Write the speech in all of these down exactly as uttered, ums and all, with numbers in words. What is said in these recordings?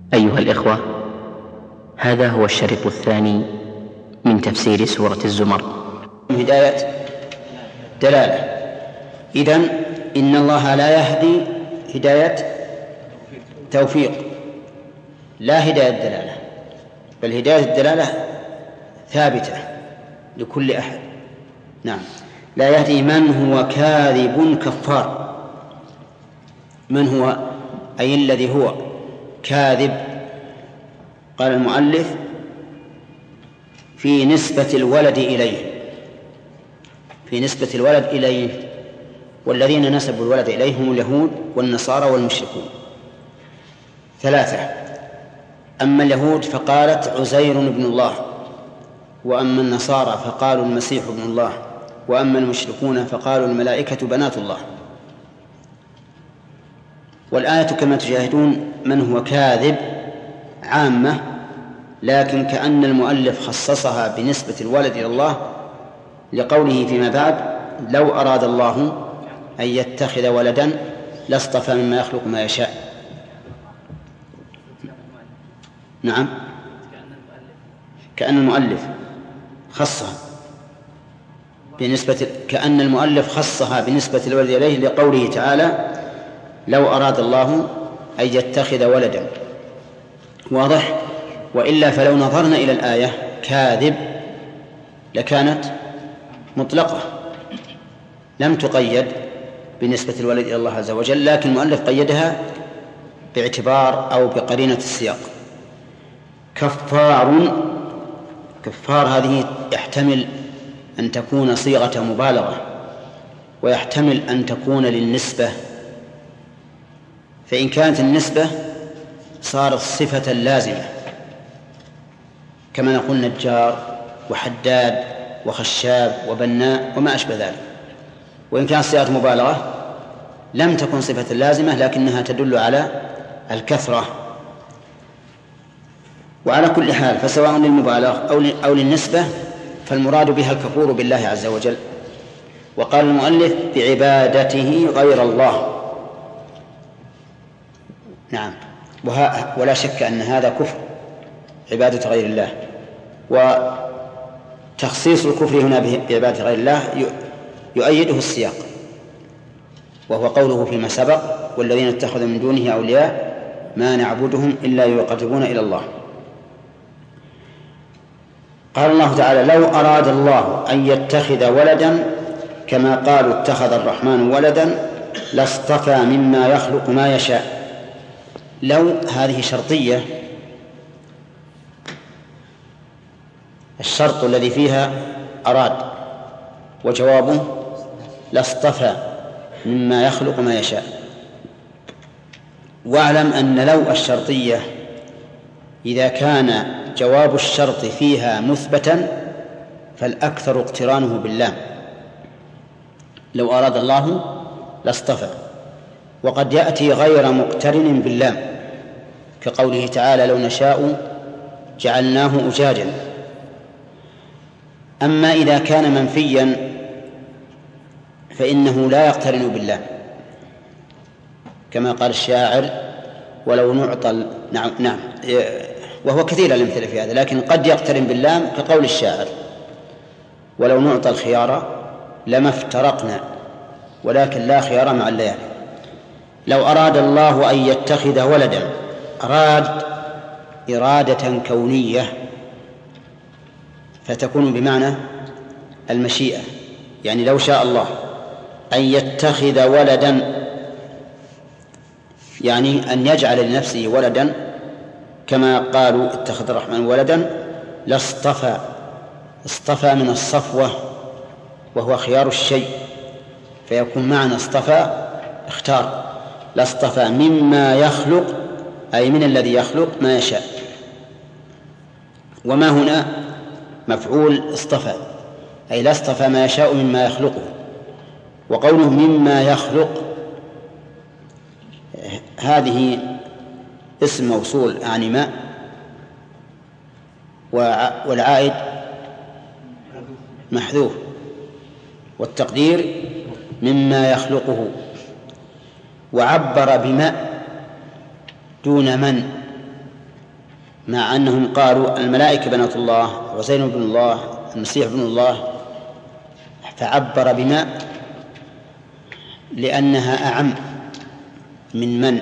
أيها الإخوة، هذا هو الشريط الثاني من تفسير سورة الزمر. هداية دلالة. إذن إن الله لا يهدي هداية توفيق، لا هداية دلالة، بل هداية الدلالة ثابتة لكل أحد. نعم. لا يهدي من هو كاذب كفار. من هو أي الذي هو كاذب؟ قال المؤلف في نسبة الولد إليه، في نسبة الولد إليه، والذين نسبوا الولد إليه هم اليهود والنصارى والمشركون. ثلاثة: أما اليهود فقالت عزير ابن الله، وأما النصارى فقالوا المسيح ابن الله، وأما المشركون فقالوا الملائكة بنات الله. والآية كما تشاهدون من هو كاذب عامة، لكن كأن المؤلف خصصها بنسبة الولد إلى الله لقوله فيما بعد لو أراد الله أن يتخذ ولدا لاصطفى مما يخلق ما يشاء. نعم، كأن المؤلف خصها بنسبة كأن المؤلف خصها بنسبة الولد إليه لقوله تعالى لو أراد الله أن يتخذ ولدا. واضح؟ وإلا فلو نظرنا إلى الآية كاذب لكانت مطلقة لم تقيد بنسبة الولد إلى الله عز وجل، لكن المؤلف قيدها باعتبار أو بقرينة السياق. كفار، كفار هذه يحتمل أن تكون صيغة مبالغة، ويحتمل أن تكون للنسبة، فإن كانت النسبة صارت صفة لازمة كما نقول نجار وحداد وخشاب وبناء وما أشبه ذلك. وإن كانت صيغة مبالغة لم تكن صفة لازمة لكنها تدل على الكثرة. وعلى كل حال فسواء للمبالغة أو للنسبة فالمراد بها الكفور بالله عز وجل. وقال المؤلف بعبادته غير الله. نعم، ولا شك أن هذا كفر، عبادة غير الله. وتخصيص الكفر هنا بعبادة غير الله يؤيده السياق، وهو قوله فيما سبق والذين اتخذوا من دونه أولياء ما نعبدهم إلا يقربون إلى الله. قال الله تعالى لو أراد الله أن يتخذ ولدا كما قالوا اتخذ الرحمن ولدا لاصطفى مما يخلق ما يشاء. لو هذه شرطية، الشرط الذي فيها أراد، وجوابه لاصطفى مما يخلق ما يشاء. واعلم أن لو الشرطية إذا كان جواب الشرط فيها مثبتا فالأكثر اقترانه باللام، لو أراد الله لاصطفى. وقد يأتي غير مقترن باللام كقوله تعالى لو نشاء جعلناه أجاجا. أما إذا كان منفيا فإنه لا يقترن باللام كما قال الشاعر ولو نعطى. نعم, نعم وهو كثير الأمثلة في هذا، لكن قد يقترن باللام كقول الشاعر ولو نعطى الخيار لما افترقنا ولكن لا خيار مع الليالي. لو أراد الله أن يتخذ ولدا، أراد إرادة كونية فتكون بمعنى المشيئة، يعني لو شاء الله أن يتخذ ولدا يعني أن يجعل لنفسه ولدا كما قالوا اتخذ الرحمن ولدا لاصطفى. اصطفى من الصفوة وهو خيار الشيء، فيكون معنى اصطفى اختار. لاصطفى مما يخلق أي من الذي يخلق ما يشاء. وما هنا مفعول اصطفى أي لا اصطفى ما يشاء مما يخلقه. وقوله مما يخلق هذه اسم موصول يعني ما، والعائد محذوف، والتقدير مما يخلقه. وعبر بما دون من مع أنهم قالوا الملائكة بنات الله، عزير بن الله، المسيح بن الله، فعبر بما لأنها أعم من من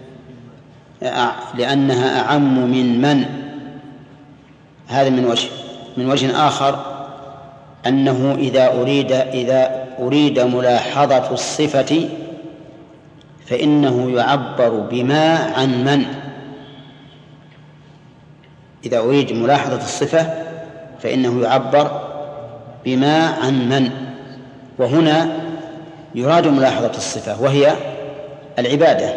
لأنها أعم من من هذا من وجه. من وجه آخر أنه إذا أريد إذا أريد ملاحظة الصفة فإنه يعبر بما عن من. إذا أريد ملاحظة الصفة فإنه يعبر بما عن من، وهنا يراد ملاحظة الصفة وهي العبادة.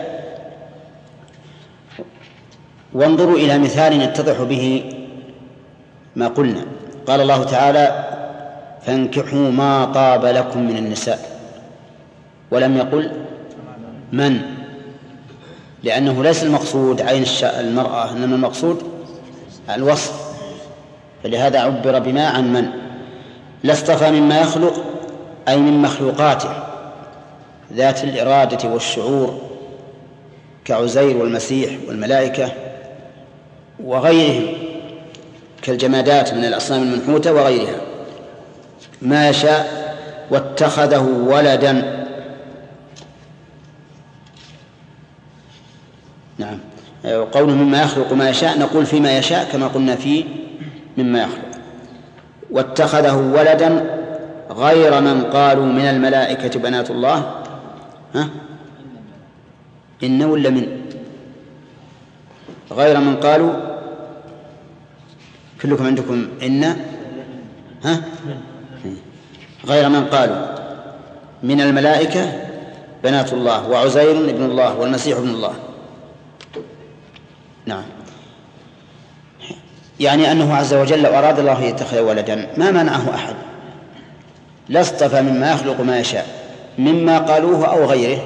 وانظروا إلى مثال يتضح به ما قلنا. قال الله تعالى فانكحوا ما طاب لكم من النساء، ولم يقل من، لأنه ليس المقصود عين المرأة، إنما المقصود الوصف، فلهذا عبر بما عن من. لا اصطفى مما يخلق أي من مخلوقاته ذات الإرادة والشعور كعزير والمسيح والملائكة وغيرهم كالجمادات من الأصنام المنحوتة وغيرها ما يشاء واتخذه ولدا. نعم، قوله مما يخلق ما يشاء نقول فيما يشاء كما قلنا فيه مما يخلق. واتخذه ولدا غير من قالوا من الملائكة بنات الله. ها؟ إن ولا من؟ غير من قالوا، كلكم عندكم إن. ها؟ غير من قالوا من الملائكة بنات الله وعزير ابن الله والمسيح ابن الله. نعم، يعني أنه عز وجل أراد الله أن يتخذ ولدا ما منعه أحد، لا اصطفى مما يخلق ما يشاء مما قالوه أو غيره،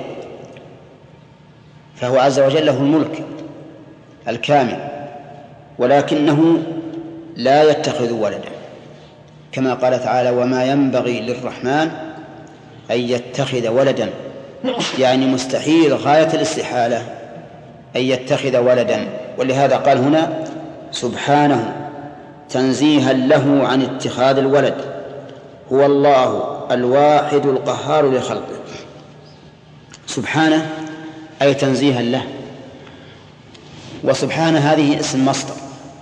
فهو عز وجل له الملك الكامل، ولكنه لا يتخذ ولدا كما قال تعالى وما ينبغي للرحمن أن يتخذ ولدا، يعني مستحيل غاية الاستحالة أن يتخذ ولدا. ولهذا قال هنا سبحانه تنزيها له عن اتخاذ الولد، هو الله الواحد القهار لخلقه. سبحانه أي تنزيها له، وسبحانه هذه اسم مصدر،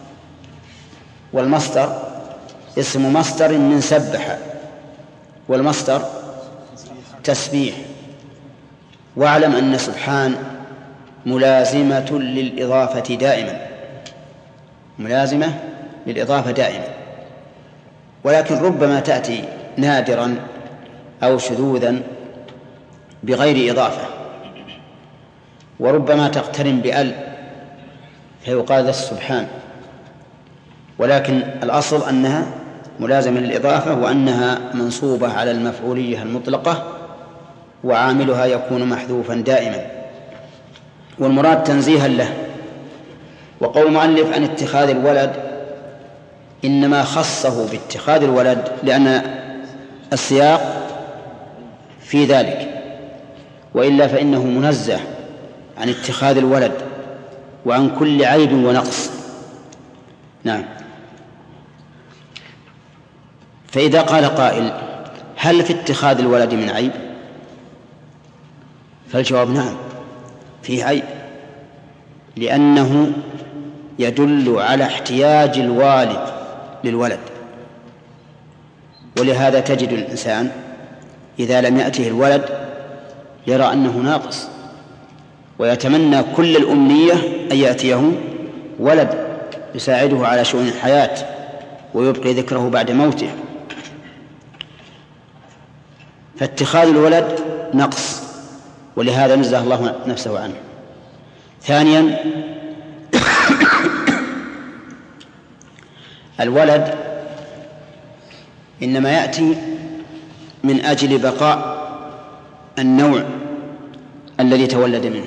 والمصدر اسم مصدر من سبح، والمصدر تسبيح. واعلم أن سبحان ملازمة للإضافة دائما، ملازمة للإضافة دائما، ولكن ربما تأتي نادرا أو شذوذا بغير إضافة، وربما تقترن بأل فيقال السبحان، ولكن الأصل أنها ملازمة للإضافة وأنها منصوبة على المفعولية المطلقة وعاملها يكون محذوفا دائما، والمراد تنزيها له. وقول المؤلف عن اتخاذ الولد إنما خصه باتخاذ الولد لأن السياق في ذلك، وإلا فإنه منزه عن اتخاذ الولد وعن كل عيب ونقص. نعم، فإذا قال قائل هل في اتخاذ الولد من عيب؟ فالجواب نعم، فيه عيب، لأنه يدل على احتياج الوالد للولد. ولهذا تجد الإنسان إذا لم يأته الولد يرى أنه ناقص، ويتمنى كل الأمنية أن يأتيه ولد يساعده على شؤون الحياة ويبقي ذكره بعد موته. فاتخاذ الولد نقص، ولهذا نزه الله نفسه عنه. ثانيا الولد إنما يأتي من أجل بقاء النوع الذي تولد منه،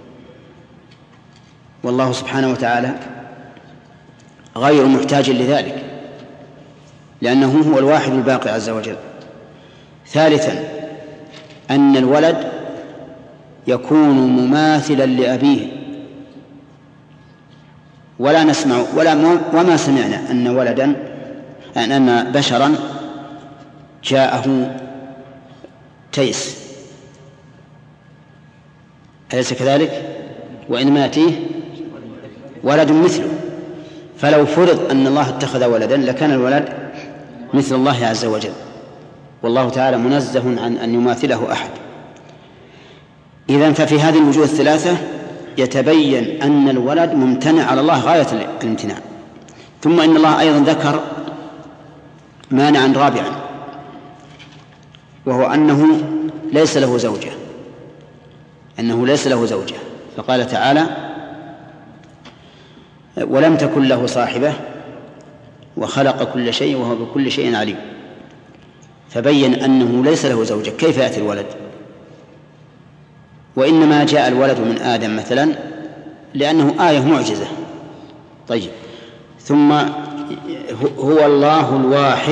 والله سبحانه وتعالى غير محتاج لذلك لأنه هو الواحد الباقي عز وجل. ثالثا أن الولد يكون مماثلا لأبيه ولا نسمع ولا وما سمعنا أن ولدا أن بشرا جاءه تيس، أليس كذلك؟ وإن ماتيه ولد مثله. فلو فرض أن الله اتخذ ولدا لكان الولد مثل الله عز وجل، والله تعالى منزه عن أن يماثله أحد. إذن ففي هذه الوجوه الثلاثة يتبين أن الولد ممتنع على الله غاية الامتناع. ثم إن الله أيضا ذكر مانعا رابعا، وهو أنه ليس له زوجة أنه ليس له زوجة فقال تعالى: ولم تكن له صاحبة وخلق كل شيء وهو بكل شيء عليم. فبين أنه ليس له زوجة، كيف يأتي الولد؟ وإنما جاء الولد من آدم مثلا لأنه آية معجزة. طيب، ثم هو الله الواحد،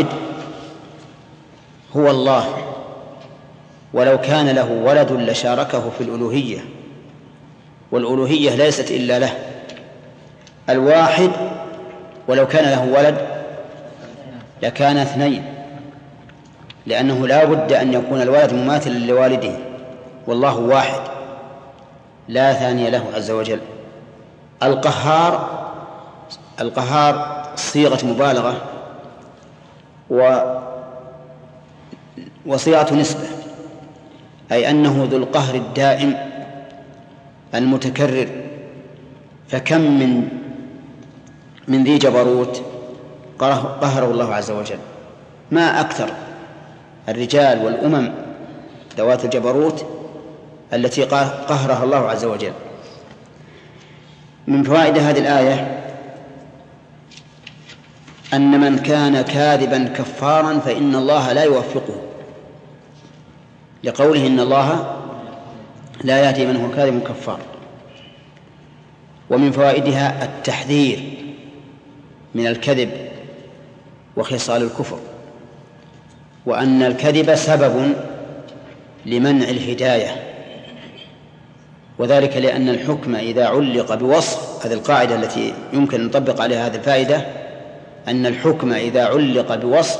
هو الله، ولو كان له ولد لشاركه في الألوهية، والألوهية ليست إلا له. الواحد ولو كان له ولد لكان اثنين، لأنه لا بد أن يكون الولد مماثلا لوالده، والله واحد لا ثاني له عز وجل. القهار القهار صيغة مبالغة و وصيغة نسبة، أي أنه ذو القهر الدائم المتكرر. فكم من من ذي جبروت قهره الله عز وجل، ما أكثر الرجال والأمم ذوات الجبروت التي قهرها الله عز وجل. من فوائد هذه الآية أن من كان كاذبا كفارا فإن الله لا يوفقه، لقوله إن الله لا يهدي من هو كاذب كفار. ومن فوائدها التحذير من الكذب وخصال الكفر، وأن الكذب سبب لمنع الهداية، وذلك لأن الحكم إذا علق بوصف، هذه القاعدة التي يمكن أن نطبق عليها هذه الفائدة، أن الحكم إذا علق بوصف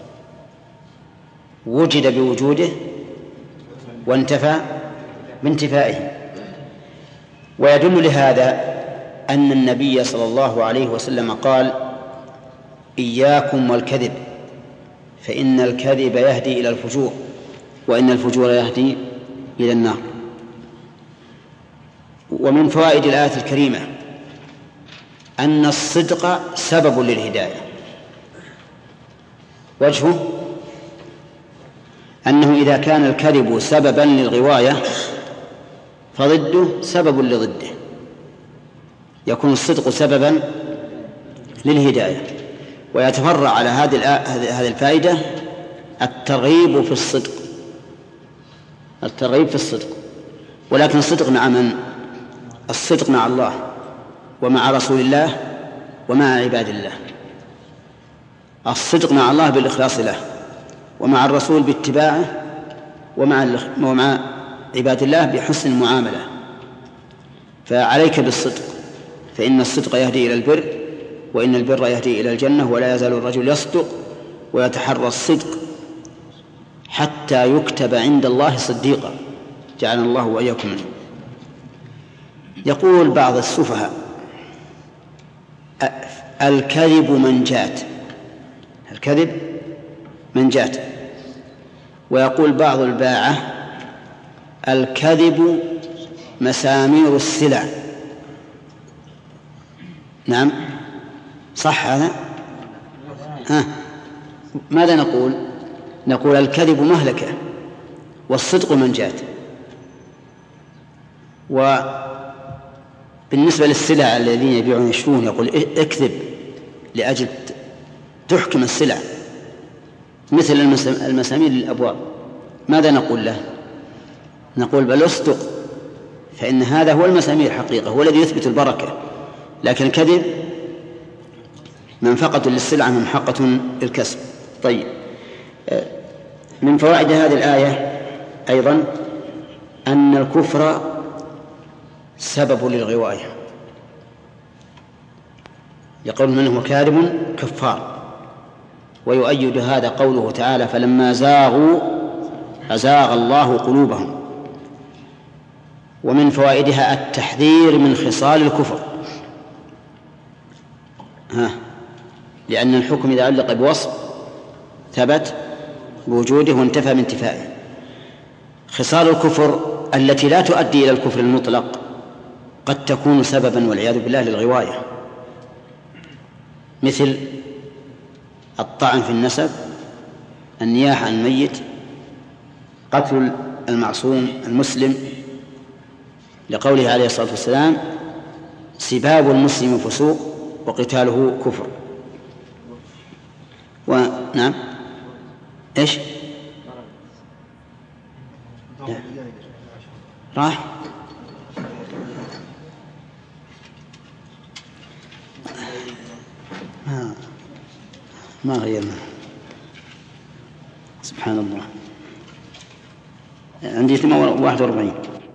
وجد بوجوده وانتفى بانتفائه. ويدل لهذا أن النبي صلى الله عليه وسلم قال: إياكم والكذب فإن الكذب يهدي إلى الفجور وإن الفجور يهدي إلى النار. ومن فوائد الآية الكريمة أن الصدق سبب للهداية. وجهه أنه إذا كان الكذب سببا للغواية فضده سبب لضده، يكون الصدق سببا للهداية. ويتفرع على هذه الفائدة الترغيب في الصدق الترغيب في الصدق ولكن الصدق مع من؟ الصدق مع الله ومع رسول الله ومع عباد الله. الصدق مع الله بالإخلاص له، ومع الرسول باتباعه، ومع ومع عباد الله بحسن المعاملة. فعليك بالصدق، فإن الصدق يهدي إلى البر، وإن البر يهدي إلى الجنة، ولا يزال الرجل يصدق ويتحرى الصدق حتى يكتب عند الله صديقا، جعلنا الله وإياكم منه. يقول بعض السفهاء: الكذب منجات الكذب منجات ويقول بعض الباعة: الكذب مسامير السلع. نعم، صح هذا؟ ها، ماذا نقول؟ نقول الكذب مهلكة والصدق منجات. وبالنسبة للسلع الذين يبيعون يشترون يقول اكذب لأجل تحكم السلع، مثل المسامير للأبواب. ماذا نقول له؟ نقول بل اصدق، فإن هذا هو المسامير حقيقة، هو الذي يثبت البركة. لكن الكذب منفقة للسلعة ممحقة للكسب. طيب، من فوائد هذه الآية أيضا أن الكفر سبب للغواية، يقول من هو كاذب كفار. ويؤيد هذا قوله تعالى فلما زاغوا أزاغ الله قلوبهم. ومن فوائدها التحذير من خصال الكفر، ها لأن الحكم إذا علق بوصف ثبت بوجوده وانتفى من انتفائه. خصال الكفر التي لا تؤدي إلى الكفر المطلق قد تكون سببا والعياذ بالله للغواية، مثل الطعن في النسب، النياحة عن الميت، قتل المعصوم المسلم، لقوله عليه الصلاة والسلام سباب المسلم فسوق وقتاله كفر. ونعم ايش لا. راح ما, ما غيرنا سبحان الله. عندي ثمانية واحد وأربعين.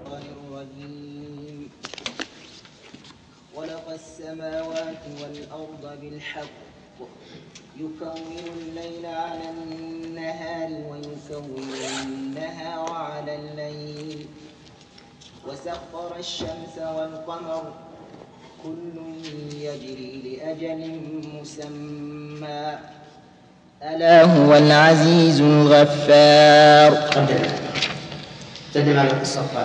خلق السماوات والأرض بالحق يكون الليل على النهار ويكون النهار على الليل وسخر الشمس والقمر كل يجري لأجل مسمى ألا هو العزيز الغفار. تدم على الصفات.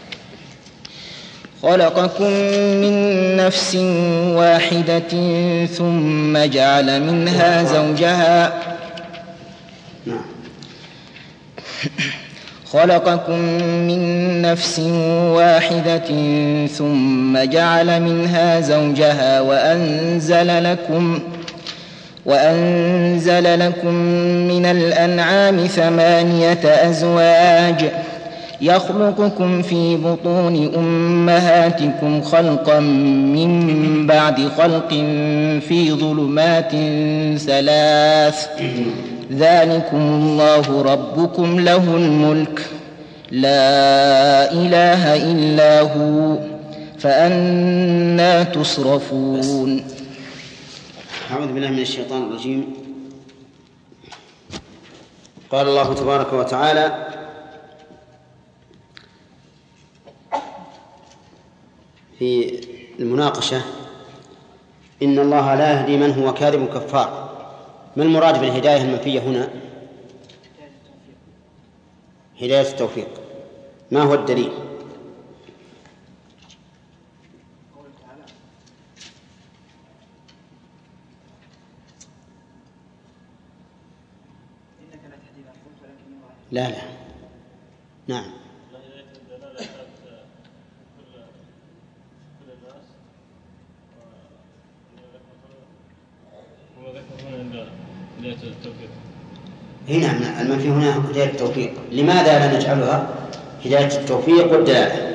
خلقكم من نفس واحدة ثم جعل منها زوجها خلقكم من نفس واحدة ثم جعل منها زوجها وأنزل لكم وأنزل لكم من الأنعام ثمانية أزواج يخلقكم في بطون أمهاتكم خلقا من بعد خلق في ظلمات ثلاث ذلكم الله ربكم له الملك لا إله إلا هو فأنى تصرفون. أعوذ بالله من الشيطان الرجيم. قال الله تبارك وتعالى في المناقشة إن الله لا يهدي من هو كاذب كفار. ما المراد بالهداية المنفية هنا؟ هداية التوفيق. ما هو الدليل؟ لا لا نعم هنا المنفي هنا هداية التوفيق. لماذا لا نجعلها هداية التوفيق والدلالة؟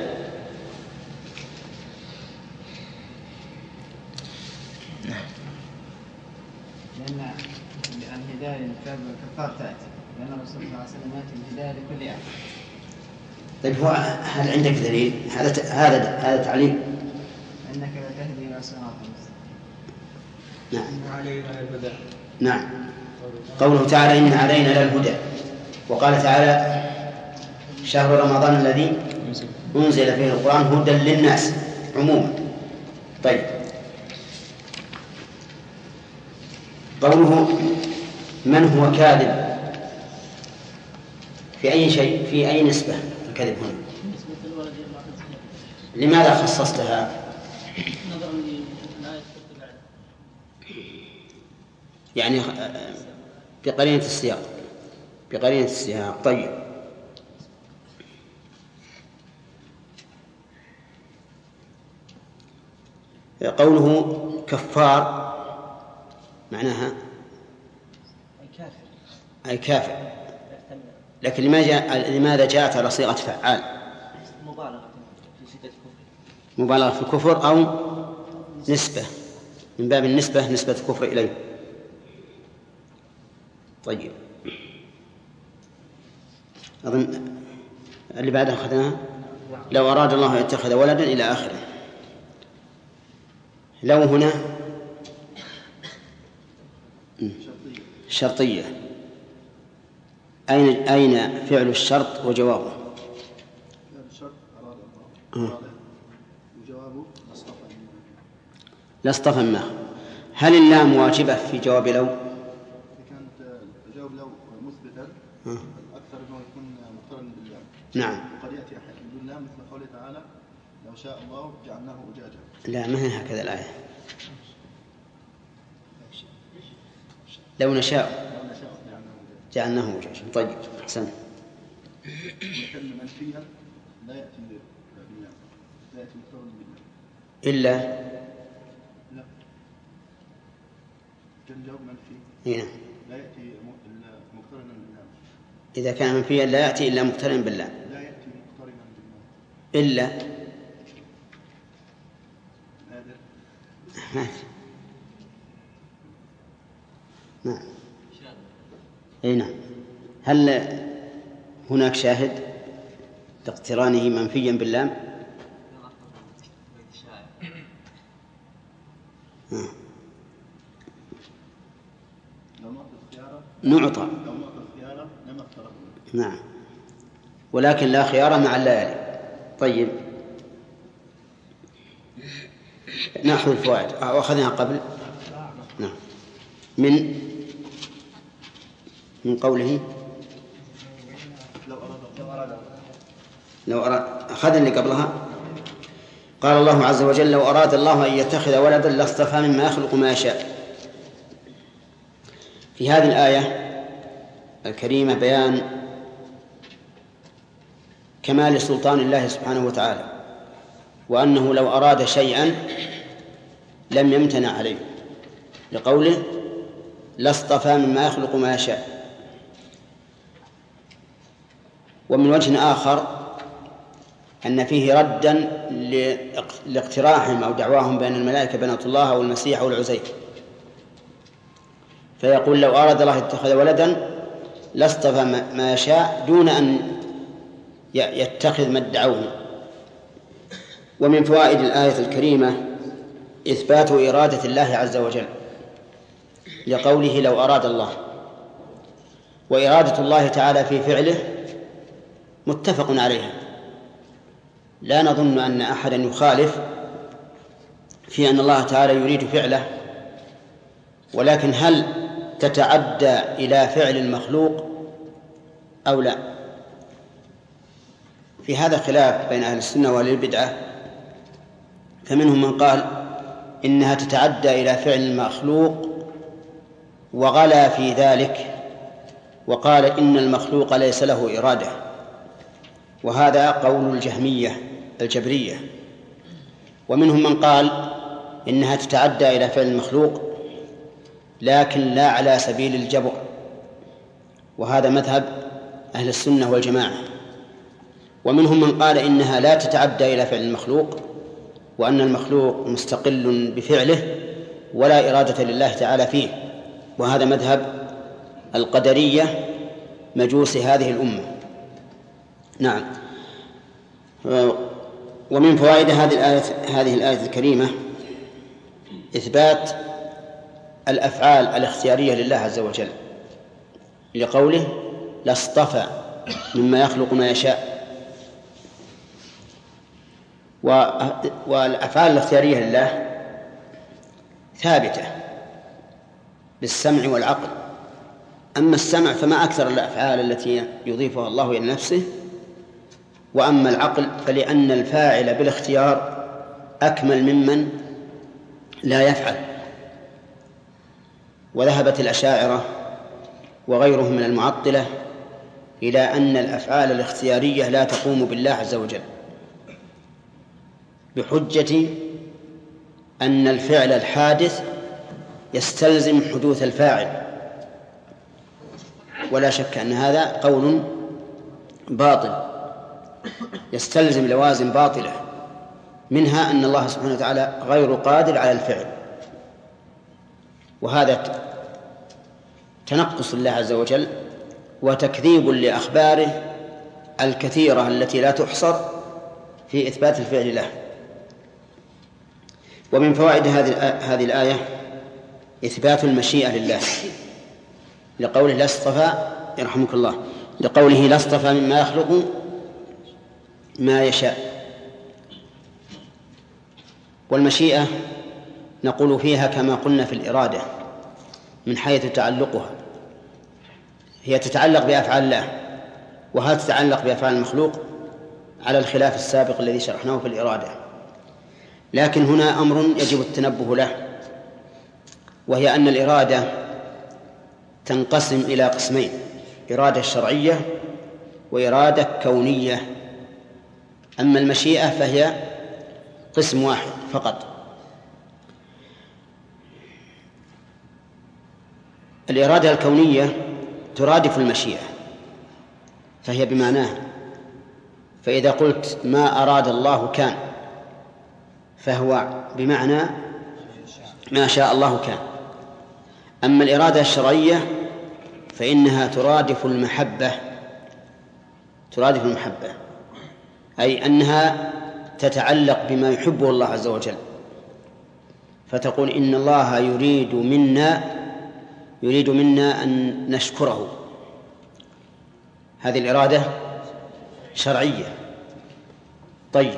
لأن الهداية كفار تأتي لأن الرسول صلى الله عليه وسلم يأتي الهداية لكل أحد. طيب هو هل عندك دليل؟ هذا هذا هذا تعليم. إنك لا تهدي إلى صراط مستقيم. نعم. علينا الهدى. نعم. قوله تعالى إن علينا للهدى، وقال تعالى شهر رمضان الذي أنزل فيه القرآن هدى للناس عموما. طيب قوله من هو كاذب في أي شيء في أي نسبة الكذب هنا؟ لماذا خصصتها؟ يعني بقرينة السياق بقرينة السياق. طيب قوله كفار معناها أي كافر، لكن لماذا جاءت على صيغة فعال؟ مبالغة في الكفر أو نسبة من باب النسبة نسبة الكفر إليه. طيب أظن اللي بعدها أخذناها لو أراد الله يتخذ ولدا إلى آخره. لو هنا شرطية. أين أين فعل الشرط وجوابه؟ فعل الشرط أراد الله أه. وجوابه لاصطفى ما. هل اللام واجبة في جواب لو؟ إذا كانت جواب لو مثبتا أه. الأكثر أنه يكون مقترنا باللام. نعم. وقد يأتي أحيانا باللام مثل قوله تعالى لو شاء الله جعلناه أجاجا. لا، ما هي هكذا الآية. لو نشاء جعلناه أجاجا. طيب أحسن. والكلمة منفيها لا يأتي باللام، لا يأتي مقترنا باللام إلا لا. كان جواب منفي هنا لا يأتي إلا مقترنا باللام. إذا كان منفيا لا يأتي إلا مقترنا باللام. لا يأتي مقترنا باللام إلا نادر. نعم. أي نعم. هل هناك شاهد لاقترانه منفيا باللام؟ نعطى. نعم، ولكن لا خيار مع الليالي. طيب نأخذ الفوائد. أخذناها قبل. نعم. من من قوله لو أراد. أخذنا اللي قبلها. قال الله عز وجل لو أراد الله أن يتخذ ولدا لاصطفى مما يخلق ما يشاء. في هذه الآية الكريمة بيان كمال سلطان الله سبحانه وتعالى، وأنه لو أراد شيئا لم يمتنع عليه، لقوله لاصطفى مما يخلق ما يشاء. ومن وجه آخر أن فيه ردا لاقتراحهم أو دعواهم بأن الملائكة بنات الله أو المسيح أو العزير، فيقول لو أراد الله اتخذ ولدا لاصطفى ما يشاء دون أن يتخذ ما ادعوه. ومن فوائد الآية الكريمة إثبات إرادة الله عز وجل لقوله لو أراد الله، وإرادة الله تعالى في فعله متفق عليها، لا نظن أن أحدا يخالف في أن الله تعالى يريد فعله، ولكن هل تتعدى إلى فعل المخلوق أو لا؟ في هذا خلاف بين أهل السنة وأهل البدعة، فمنهم من قال إنها تتعدى إلى فعل المخلوق وغلا في ذلك وقال إن المخلوق ليس له إرادة، وهذا قول الجهمية الجبرية. ومنهم من قال إنها تتعدى إلى فعل المخلوق لكن لا على سبيل الجبر، وهذا مذهب أهل السنة والجماعة. ومنهم من قال إنها لا تتعدى إلى فعل المخلوق، وأن المخلوق مستقل بفعله ولا إرادة لله تعالى فيه، وهذا مذهب القدرية مجوس هذه الأمة. نعم. ومن فوائد هذه الآية هذه الآية الكريمة إثبات الأفعال الاختيارية لله عز وجل، لقوله لاصطفى مما يخلق ما يشاء. والأفعال الاختيارية لله ثابتة بالسمع والعقل. أما السمع فما أكثر الأفعال التي يضيفها الله إلى نفسه، وأما العقل فلأن الفاعل بالاختيار أكمل ممن لا يفعل. وذهبت الأشاعرة وغيرهم من المعطلة إلى أن الأفعال الاختيارية لا تقوم بالله عز وجل، بحجة أن الفعل الحادث يستلزم حدوث الفاعل، ولا شك أن هذا قول باطل يستلزم لوازم باطلة، منها أن الله سبحانه وتعالى غير قادر على الفعل، وهذا تنقص الله عز وجل وتكذيب لأخباره الكثيرة التي لا تحصر في إثبات الفعل له. ومن فوائد هذه هذه الآية إثبات المشيئة لله، لقوله لا اصطفى يرحمك الله لقوله لا اصطفى مما يخلق ما يشاء. والمشيئة نقول فيها كما قلنا في الإرادة من حيث تعلقها، هي تتعلق بأفعال الله، وهل تتعلق بأفعال المخلوق على الخلاف السابق الذي شرحناه في الإرادة. لكن هنا أمر يجب التنبه له، وهي أن الإرادة تنقسم إلى قسمين: إرادة شرعية وإرادة كونية. أما المشيئة فهي قسم واحد فقط. الإرادة الكونية ترادف المشيئة، فهي بمعناها، فإذا قلت ما أراد الله كان، فهو بمعنى ما شاء الله كان. أما الإرادة الشرعية فإنها ترادف المحبة ترادف المحبة أي أنها تتعلق بما يحبه الله عز وجل، فتقول إن الله يريد منا يريد منا أن نشكره. هذه الإرادة شرعية. طيب،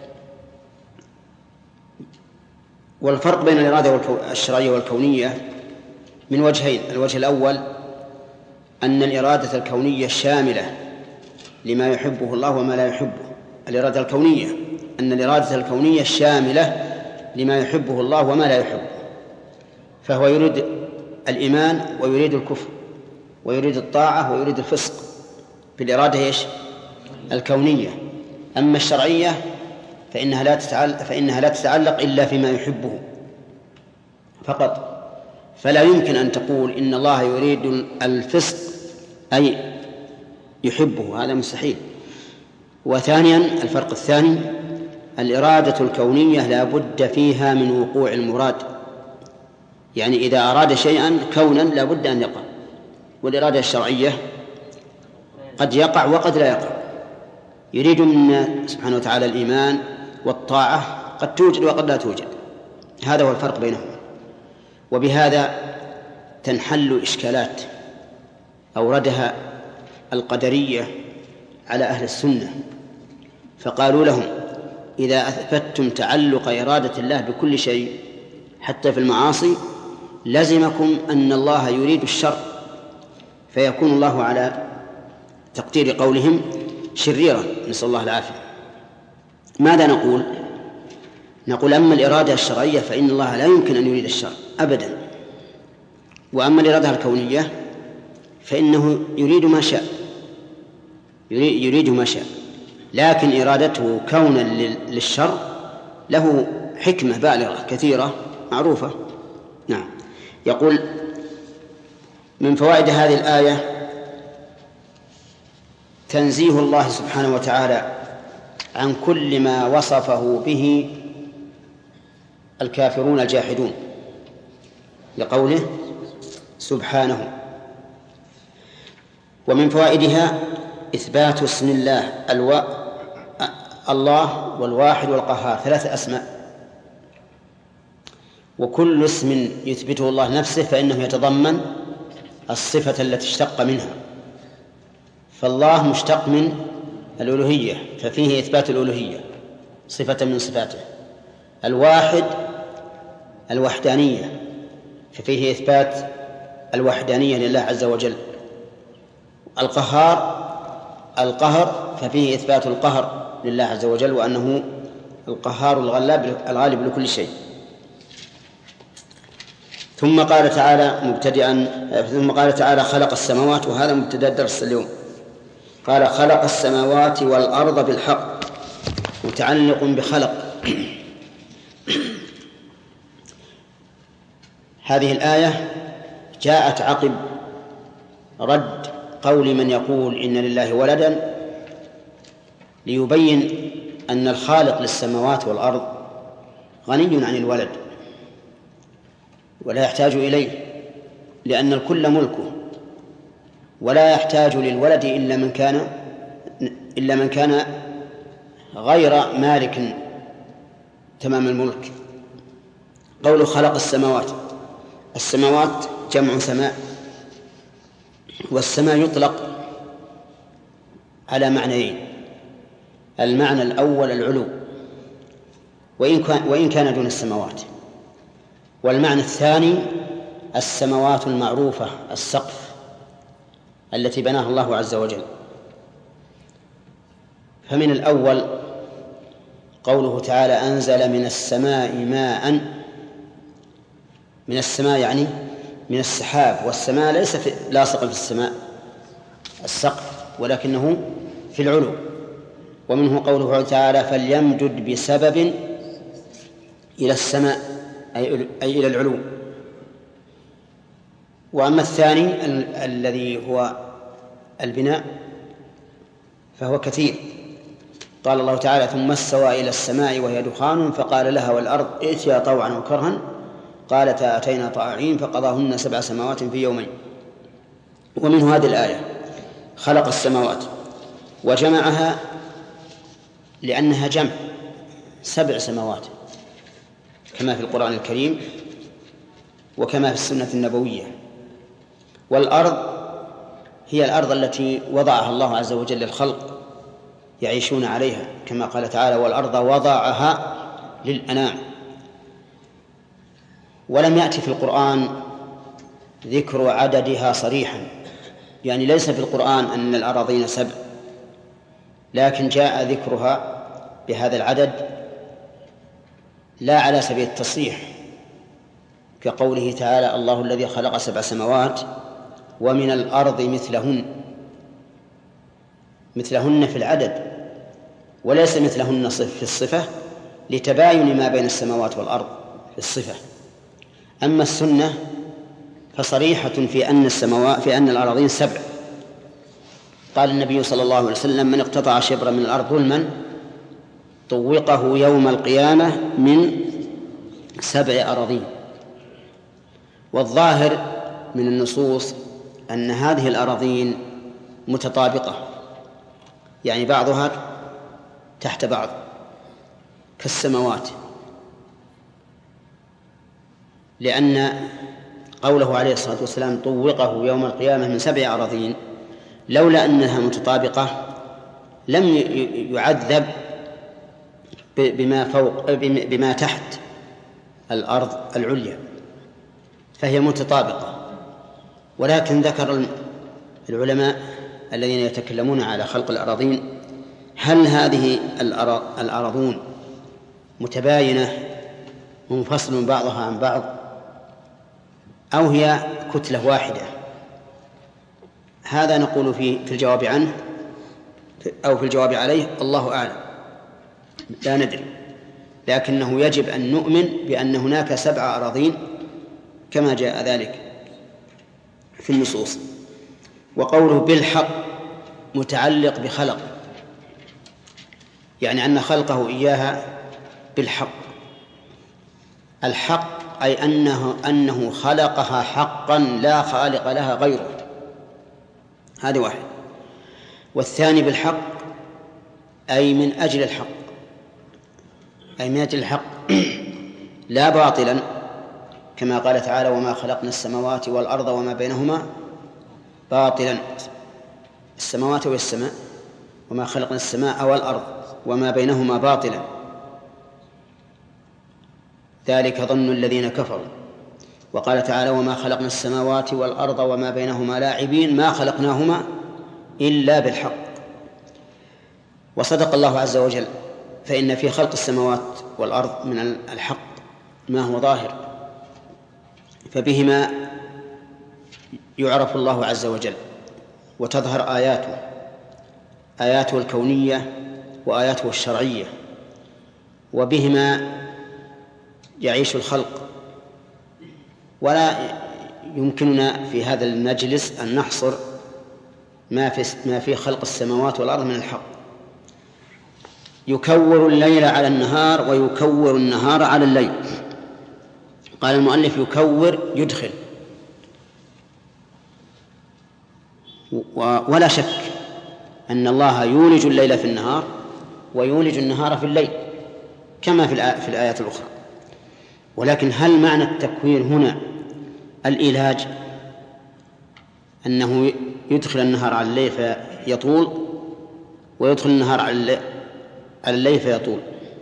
والفرق بين الإرادة الشرعية والكونية من وجهين: الوجه الأول أن الإرادة الكونية شاملة لما يحبه الله وما لا يحبه. الإرادة الكونية أن الإرادة الكونية شاملة لما يحبه الله وما لا يحبه، فهو يريد الإيمان ويريد الكفر ويريد الطاعة ويريد الفسق بالإرادة إيش؟ الكونية. أما الشرعية فإنها لا تتعلق فإنها لا تتعلق إلا فيما يحبه فقط، فلا يمكن أن تقول إن الله يريد الفسق أي يحبه، هذا مستحيل. وثانيا الفرق الثاني: الإرادة الكونية لا بد فيها من وقوع المراد، يعني إذا أراد شيئا كونا لا بد أن يقع. والإرادة الشرعية قد يقع وقد لا يقع، يريد منا سبحانه وتعالى الإيمان والطاعة قد توجد وقد لا توجد، هذا هو الفرق بينهم. وبهذا تنحل إشكالات أوردها القدرية على أهل السنة، فقالوا لهم: إذا أثبتتم تعلق إرادة الله بكل شيء حتى في المعاصي لزمكم أن الله يريد الشر، فيكون الله على تقدير قولهم شريرا، نسأل الله العافية. ماذا نقول؟ نقول: أما الإرادة الشرعية فإن الله لا يمكن أن يريد الشر أبدا، وأما الإرادة الكونية فإنه يريد ما شاء يريد ما شاء لكن إرادته كونا للشر له حكمة بالغة كثيرة معروفة. نعم. يقول: من فوائد هذه الآية تنزيه الله سبحانه وتعالى عن كل ما وصفه به الكافرون الجاحدون، لقوله سبحانه. ومن فوائدها إثبات اسم الله الو... الله والواحد والقهار، ثلاثة أسماء، وكل اسم يثبته الله نفسه فإنه يتضمن الصفة التي اشتق منها. فالله مشتق من الألوهية ففيه إثبات الألوهية صفة من صفاته. الواحد الوحدانية ففيه إثبات الوحدانية لله عز وجل. القهار القهر ففيه إثبات القهر لله عز وجل، وأنه القهار الغلاب الغالب لكل شيء. ثم قال تعالى مبتدئا ثم قال تعالى خلق السماوات، وهذا مبتدأ الدرس اليوم. قال خلق السماوات والأرض بالحق، متعلق بخلق. هذه الآية جاءت عقب رد قول من يقول إن لله ولدا، ليبين أن الخالق للسماوات والأرض غني عن الولد ولا يحتاج إليه، لأن الكل ملكه، ولا يحتاج للولد إلا من كان إلا من كان غير مالك تمام الملك. قوله خلق السماوات، السماوات جمع سماء، والسماء يطلق على معنيين: المعنى الأول العلو وإن كان, وإن كان دون السماوات، والمعنى الثاني السماوات المعروفة، السقف التي بناها الله عز وجل. فمن الأول قوله تعالى: أنزل من السماء ماء. من السماء يعني من السحاب، والسماء ليس في لاصق في السماء السقف، ولكنه في العلو. ومنه قوله تعالى: فليمدد بسبب إلى السماء، أي إلى العلو. وأما الثاني ال- الذي هو البناء فهو كثير. قال الله تعالى: ثم استوى إلى السماء وهي دخان فقال لها والأرض ائتيا طوعا وكرها قالتا أتينا طائعين فقضاهن سبع سماوات في يومين. ومنه هذه الآية: خلق السماوات، وجمعها لأنها جمع سبع سماوات كما في القرآن الكريم وكما في السنة النبوية. والأرض هي الأرض التي وضعها الله عز وجل للخلق يعيشون عليها، كما قال تعالى: والأرض وضعها للأنام. ولم يأتي في القرآن ذكر عددها صريحا، يعني ليس في القرآن أن الأراضين سبع، لكن جاء ذكرها بهذا العدد لا على سبيل التصريح، كقوله تعالى: الله الذي خلق سبع سماوات ومن الأرض مثلهن. مثلهن في العدد وليس مثلهن في الصفة، لتباين ما بين السماوات والأرض في الصفة. أما السنة فصريحة في أن السماوات في أن الأراضين سبع. قال النبي صلى الله عليه وسلم: من اقتطع شبرا من الأرض ظلما طوقه يوم القيامة من سبع أراضين. والظاهر من النصوص أن هذه الأراضين متطابقة، يعني بعضها تحت بعض كالسماوات، لأن قوله عليه الصلاة والسلام: طوقه يوم القيامة من سبع أراضين، لولا أنها متطابقة لم يعذب بما فوق بما تحت الأرض العليا، فهي متطابقة. ولكن ذكر العلماء الذين يتكلمون على خلق الأراضين: هل هذه الأراضون متباينة منفصل بعضها عن بعض، أو هي كتلة واحدة؟ هذا نقول في في الجواب عنه أو في الجواب عليه الله أعلم، لا ندري، لكنه يجب أن نؤمن بأن هناك سبع أراضين كما جاء ذلك في النصوص. وقوله بالحق متعلق بخلق، يعني أن خلقه إياها بالحق. الحق أي أنه, أنه خلقها حقا لا خالق لها غيره، هذا واحد. والثاني بالحق أي من أجل الحق، أي من أجل الحق لا باطلا، كما قال تعالى: وما خلقنا السماوات والأرض وما بينهما باطلا. السماوات والسماء، وما خلقنا السماء والأرض وما بينهما باطلا، ذلك ظن الذين كفروا. وقال تعالى: وما خلقنا السماوات والأرض وما بينهما لاعبين ما خلقناهما إلا بالحق. وصدق الله عز وجل، فإن في خلق السماوات والأرض من الحق ما هو ظاهر، فبهما يعرف الله عز وجل وتظهر آياته، آياته الكونية وآياته الشرعية، وبهما يعيش الخلق. ولا يمكننا في هذا المجلس أن نحصر ما في ما في خلق السماوات والأرض من الحق. يكور الليل على النهار ويكور النهار على الليل. قال المؤلف: يكور يدخل، ولا شك أن الله يولج الليل في النهار ويولج النهار في الليل كما في الآيات الأخرى. ولكن هل معنى التكوير هنا الإيلاج أنه يدخل النهار على الليل فيطول، ويدخل النهار على الليل فيطول.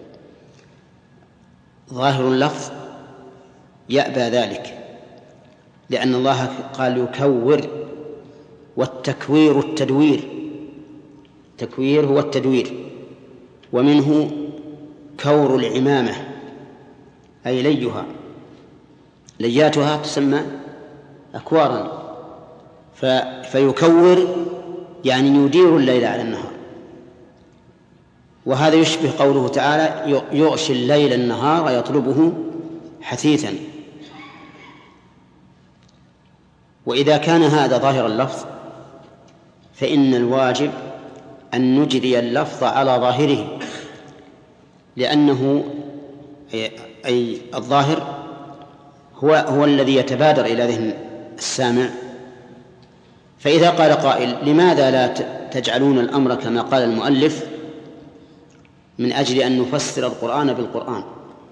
ظاهر اللفظ يأبى ذلك، لأن الله قال يكور، والتكوير التدوير، التكوير هو التدوير، ومنه كور العمامة أي ليها، لياتها تسمى أكوارا، فيكور يعني يدير الليل على النهار. وهذا يشبه قوله تعالى يغشي الليل النهار يطلبه حثيثا. وإذا كان هذا ظاهر اللفظ فإن الواجب أن نجري اللفظ على ظاهره، لأنه أي الظاهر هو, هو الذي يتبادر إلى ذهن السامع. فإذا قال قائل لماذا لا تجعلون الأمر كما قال المؤلف من أجل أن نفسر القرآن بالقرآن،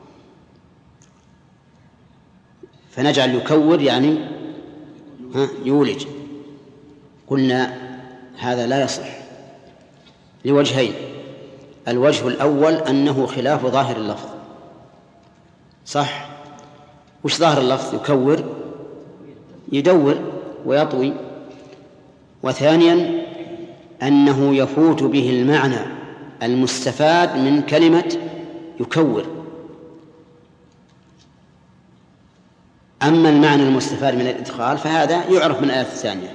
فنجعل يكور يعني يولج. قلنا هذا لا يصح لوجهين. الوجه الأول أنه خلاف ظاهر اللفظ، صح؟ وش ظاهر اللفظ؟ يكور يدور ويطوي. وثانيا أنه يفوت به المعنى المستفاد من كلمة يكور. أما المعنى المستفاد من الإدخال فهذا يعرف من الآية الثانية،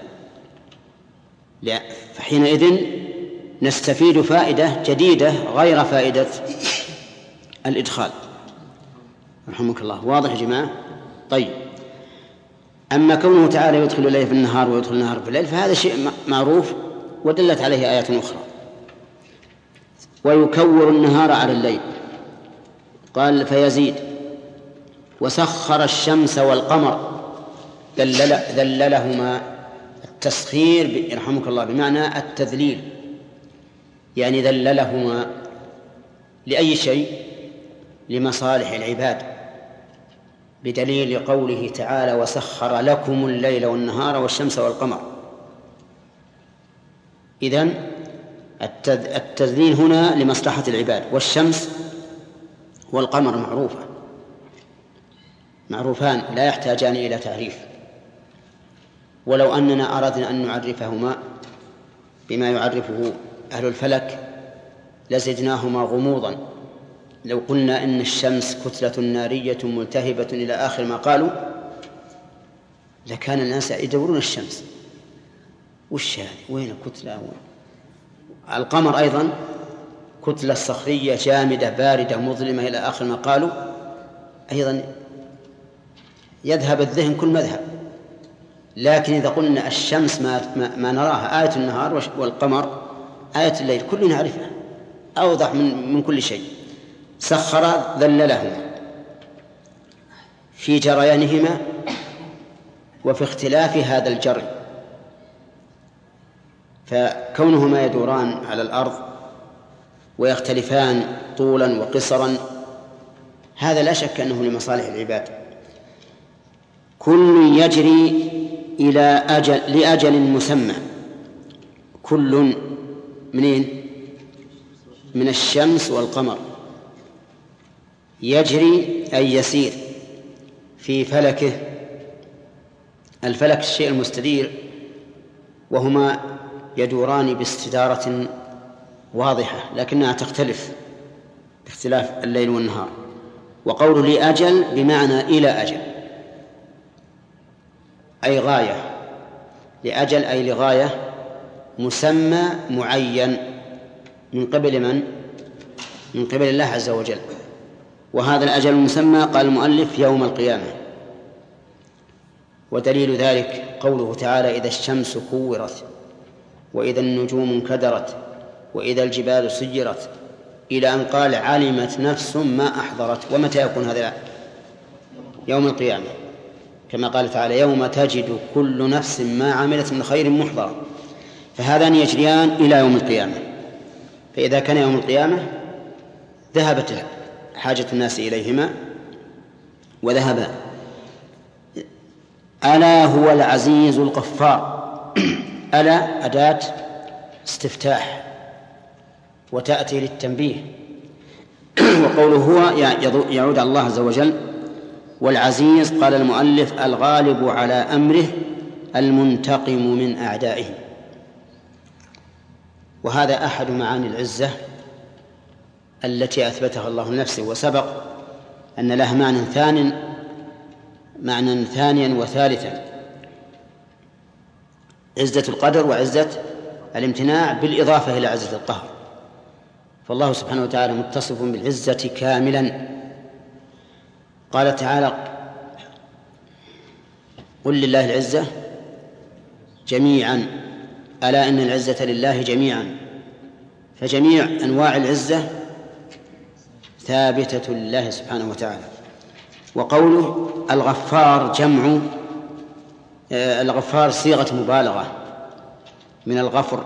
فحينئذ نستفيد فائدة جديدة غير فائدة الإدخال. رحمك الله. واضح يا جماعة؟ طيب، أما كونه تعالى يدخل الليل في النهار ويدخل النهار في الليل فهذا شيء معروف ودلت عليه آيات أخرى. ويكور النهار على الليل، قال فيزيد. وسخر الشمس والقمر، ذلل ذللهما. التسخير رحمك الله بمعنى التذليل، يعني ذللهما لأي شيء؟ لمصالح العباد، بدليل قوله تعالى وسخر لكم الليل والنهار والشمس والقمر. إذن التذليل هنا لمصلحة العباد. والشمس والقمر معروفة معروفان لا يحتاجان إلى تعريف، ولو أننا أردنا أن نعرفهما بما يعرفه أهل الفلك لزدناهما غموضا. لو قلنا إن الشمس كتلة نارية ملتهبة إلى آخر ما قالوا لكان الناس يدورون الشمس، وش هذه؟ وين كتلة؟ وين؟ القمر أيضا كتلة صخرية جامدة باردة مظلمة إلى آخر ما قالوا، أيضا يذهب الذهن كل مذهب. لكن إذا قلنا الشمس ما, ما, ما نراها آية النهار والقمر آية الليل كلنا نعرفها أوضح من, من كل شيء. سخر ذللهما في جريانهما وفي اختلاف هذا الجري، فكونهما يدوران على الأرض ويختلفان طولا وقصرا هذا لا شك أنه لمصالح العباد. كل يجري إلى أجل لأجل مسمى. كل منين؟ من الشمس والقمر. يجري أي يسير في فلكه. الفلك الشيء المستدير، وهما يدوران باستدارة واضحة لكنها تختلف باختلاف الليل والنهار. وقول لأجل بمعنى إلى أجل أي غاية. لأجل أي لغاية مسمى معين من قبل من؟ من قبل الله عز وجل. وهذا الأجل المسمى قال المؤلف يوم القيامة. ودليل ذلك قوله تعالى إذا الشمس كورت وإذا النجوم انكدرت وإذا الجبال سيرت إلى أن قال علمت نفس ما أحضرت. ومتى يكون هذا؟ يوم القيامة، كما قال تعالى يوم تجد كل نفس ما عملت من خير محضرا. فهذان يجريان إلى يوم القيامة. فإذا كان يوم القيامة ذهبت حاجة الناس إليهما وذهبا. ألا هو العزيز الغفار. ألا أداة استفتاح وتأتي للتنبيه. وقوله هو يعود على الله عز وجل. والعزيز قال المؤلف الغالب على أمره المنتقم من أعدائه. وهذا أحد معاني العزة التي أثبتها الله لنفسه، وسبق أن له معنى ثاني معنى ثانيا وثالثا: عزة القدر وعزة الامتناع بالإضافة إلى عزة القهر. فالله سبحانه وتعالى متصف بالعزة كاملا. قال تعالى: قل لله العزة جميعا ألا إن العزة لله جميعا. فجميع أنواع العزة ثابتة لله سبحانه وتعالى. وقوله الغفار جمع الغفار صيغة مبالغة من الغفر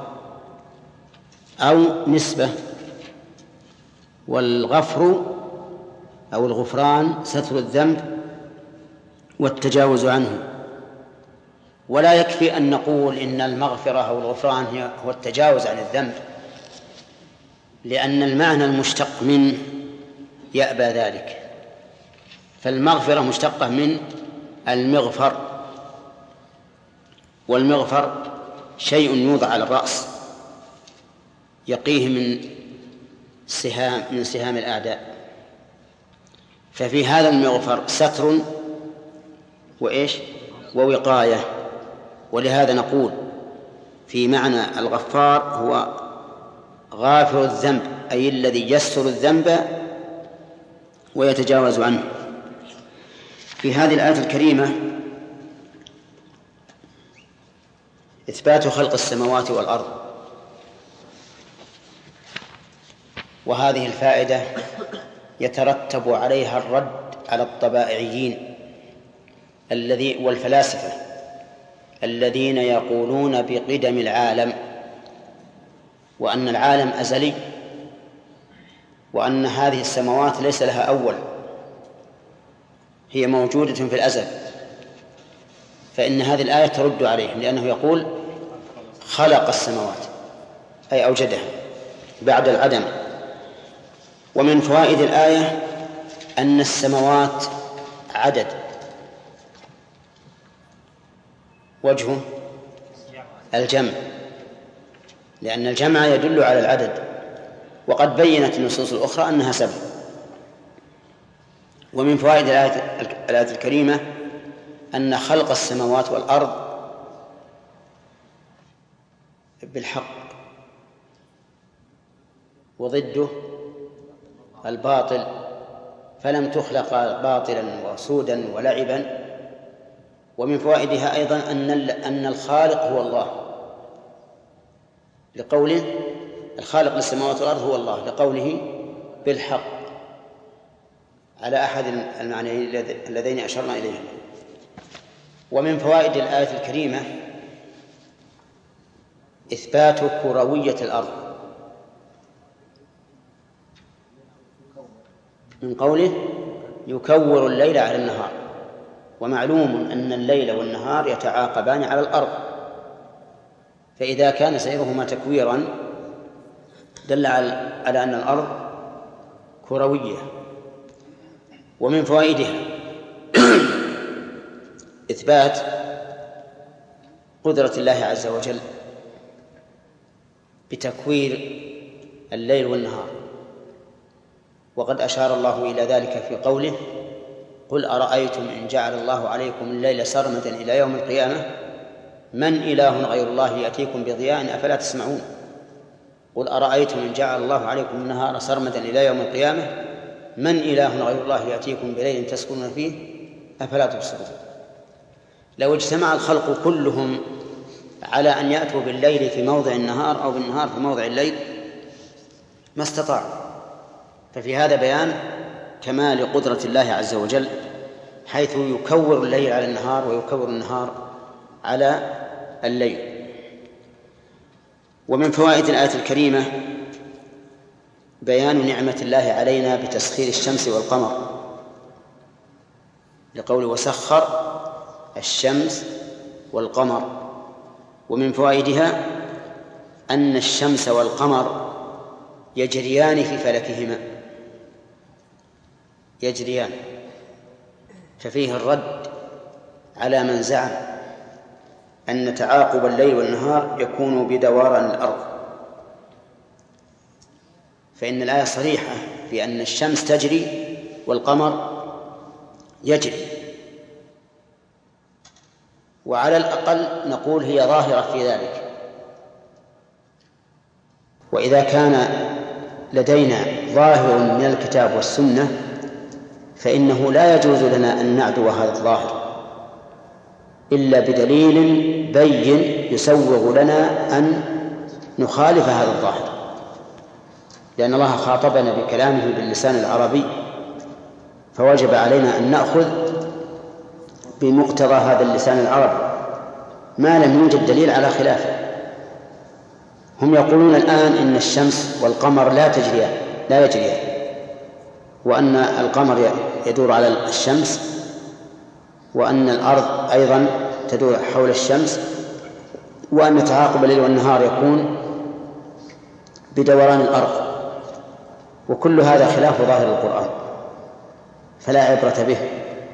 أو نسبة، والغفر أو الغفران ستر الذنب والتجاوز عنه. ولا يكفي أن نقول إن المغفرة أو الغفران هو التجاوز عن الذنب، لأن المعنى المشتق منه يأبى ذلك. فالمغفرة مشتقة من المغفر، والمغفر شيء يوضع على الرأس يقيه من سهام من سهام الأعداء. ففي هذا المغفر ستر وإيش ووقاية. ولهذا نقول في معنى الغفار هو غافر الذنب، أي الذي يستر الذنب ويتجاوز عنه. في هذه الآية الكريمة إثبات خلق السماوات والأرض، وهذه الفائدة يترتب عليها الرد على الطبائعيين الذي والفلاسفة الذين يقولون بقدم العالم، وأن العالم أزلي، وأن هذه السماوات ليس لها أول، هي موجودة في الأزل. فإن هذه الآية ترد عليهم، لأنه يقول خلق السماوات أي أوجدها بعد العدم. ومن فوائد الآية أن السماوات عدد، وجهه الجمع، لأن الجمع يدل على العدد، وقد بينت النصوص الأخرى أنها سبع. ومن فوائد الآية الكريمة أن خلق السماوات والأرض بالحق، وضده الباطل، فلم تخلق باطلا وسودا ولعبا. ومن فوائدها أيضا أن أن الخالق هو الله، لقوله الخالق للسماوات والأرض هو الله، لقوله بالحق، على أحد المعنيين اللذين أشرنا إليهم. ومن فوائد الآية الكريمة إثبات كروية الأرض، من قوله يكور الليل على النهار. ومعلوم أن الليل والنهار يتعاقبان على الأرض، فإذا كان سيرهما تكويرا دل على أن الأرض كروية. ومن فوائدها إثبات قدرة الله عز وجل بتكوير الليل والنهار، وقد أشار الله إلى ذلك في قوله قل أرأيتم إن جعل الله عليكم الليل سرمدا إلى يوم القيامة من إله غير الله يأتيكم بضياء أفلا تسمعون. قل أرأيتم إن جعل الله عليكم النهار سرمدا إلى يوم القيامة من إله غير الله يأتيكم بليل تسكنون فيه أفلا تبصرون. لو اجتمع الخلق كلهم على أن يأتوا بالليل في موضع النهار أو بالنهار في موضع الليل ما استطاعوا. ففي هذا بيان كمال قدرة الله عز وجل، حيث يكور الليل على النهار ويكور النهار على الليل. ومن فوائد الآية الكريمة بيان نعمة الله علينا بتسخير الشمس والقمر، لقوله وسخر الشمس والقمر. ومن فوائدها أن الشمس والقمر يجريان في فلكهما، يجريان، ففيه الرد على من زعم أن تعاقب الليل والنهار يكون بدوران الأرض، فإن الآية صريحة في أن الشمس تجري والقمر يجري، وعلى الأقل نقول هي ظاهرة في ذلك. وإذا كان لدينا ظاهر من الكتاب والسنة فإنه لا يجوز لنا أن نعدو هذا الظاهر إلا بدليل بين يسوغ لنا أن نخالف هذا الظاهر، لأن الله خاطبنا بكلامه باللسان العربي، فوجب علينا أن نأخذ بمقتضى هذا اللسان العربي ما لم يوجد دليل على خلافه. هم يقولون الآن إن الشمس والقمر لا تجريان لا يجريان وأن القمر يدور على الشمس وأن الأرض أيضا تدور حول الشمس وأن تعاقب الليل والنهار يكون بدوران الأرض، وكل هذا خلاف ظاهر القرآن فلا عبرة به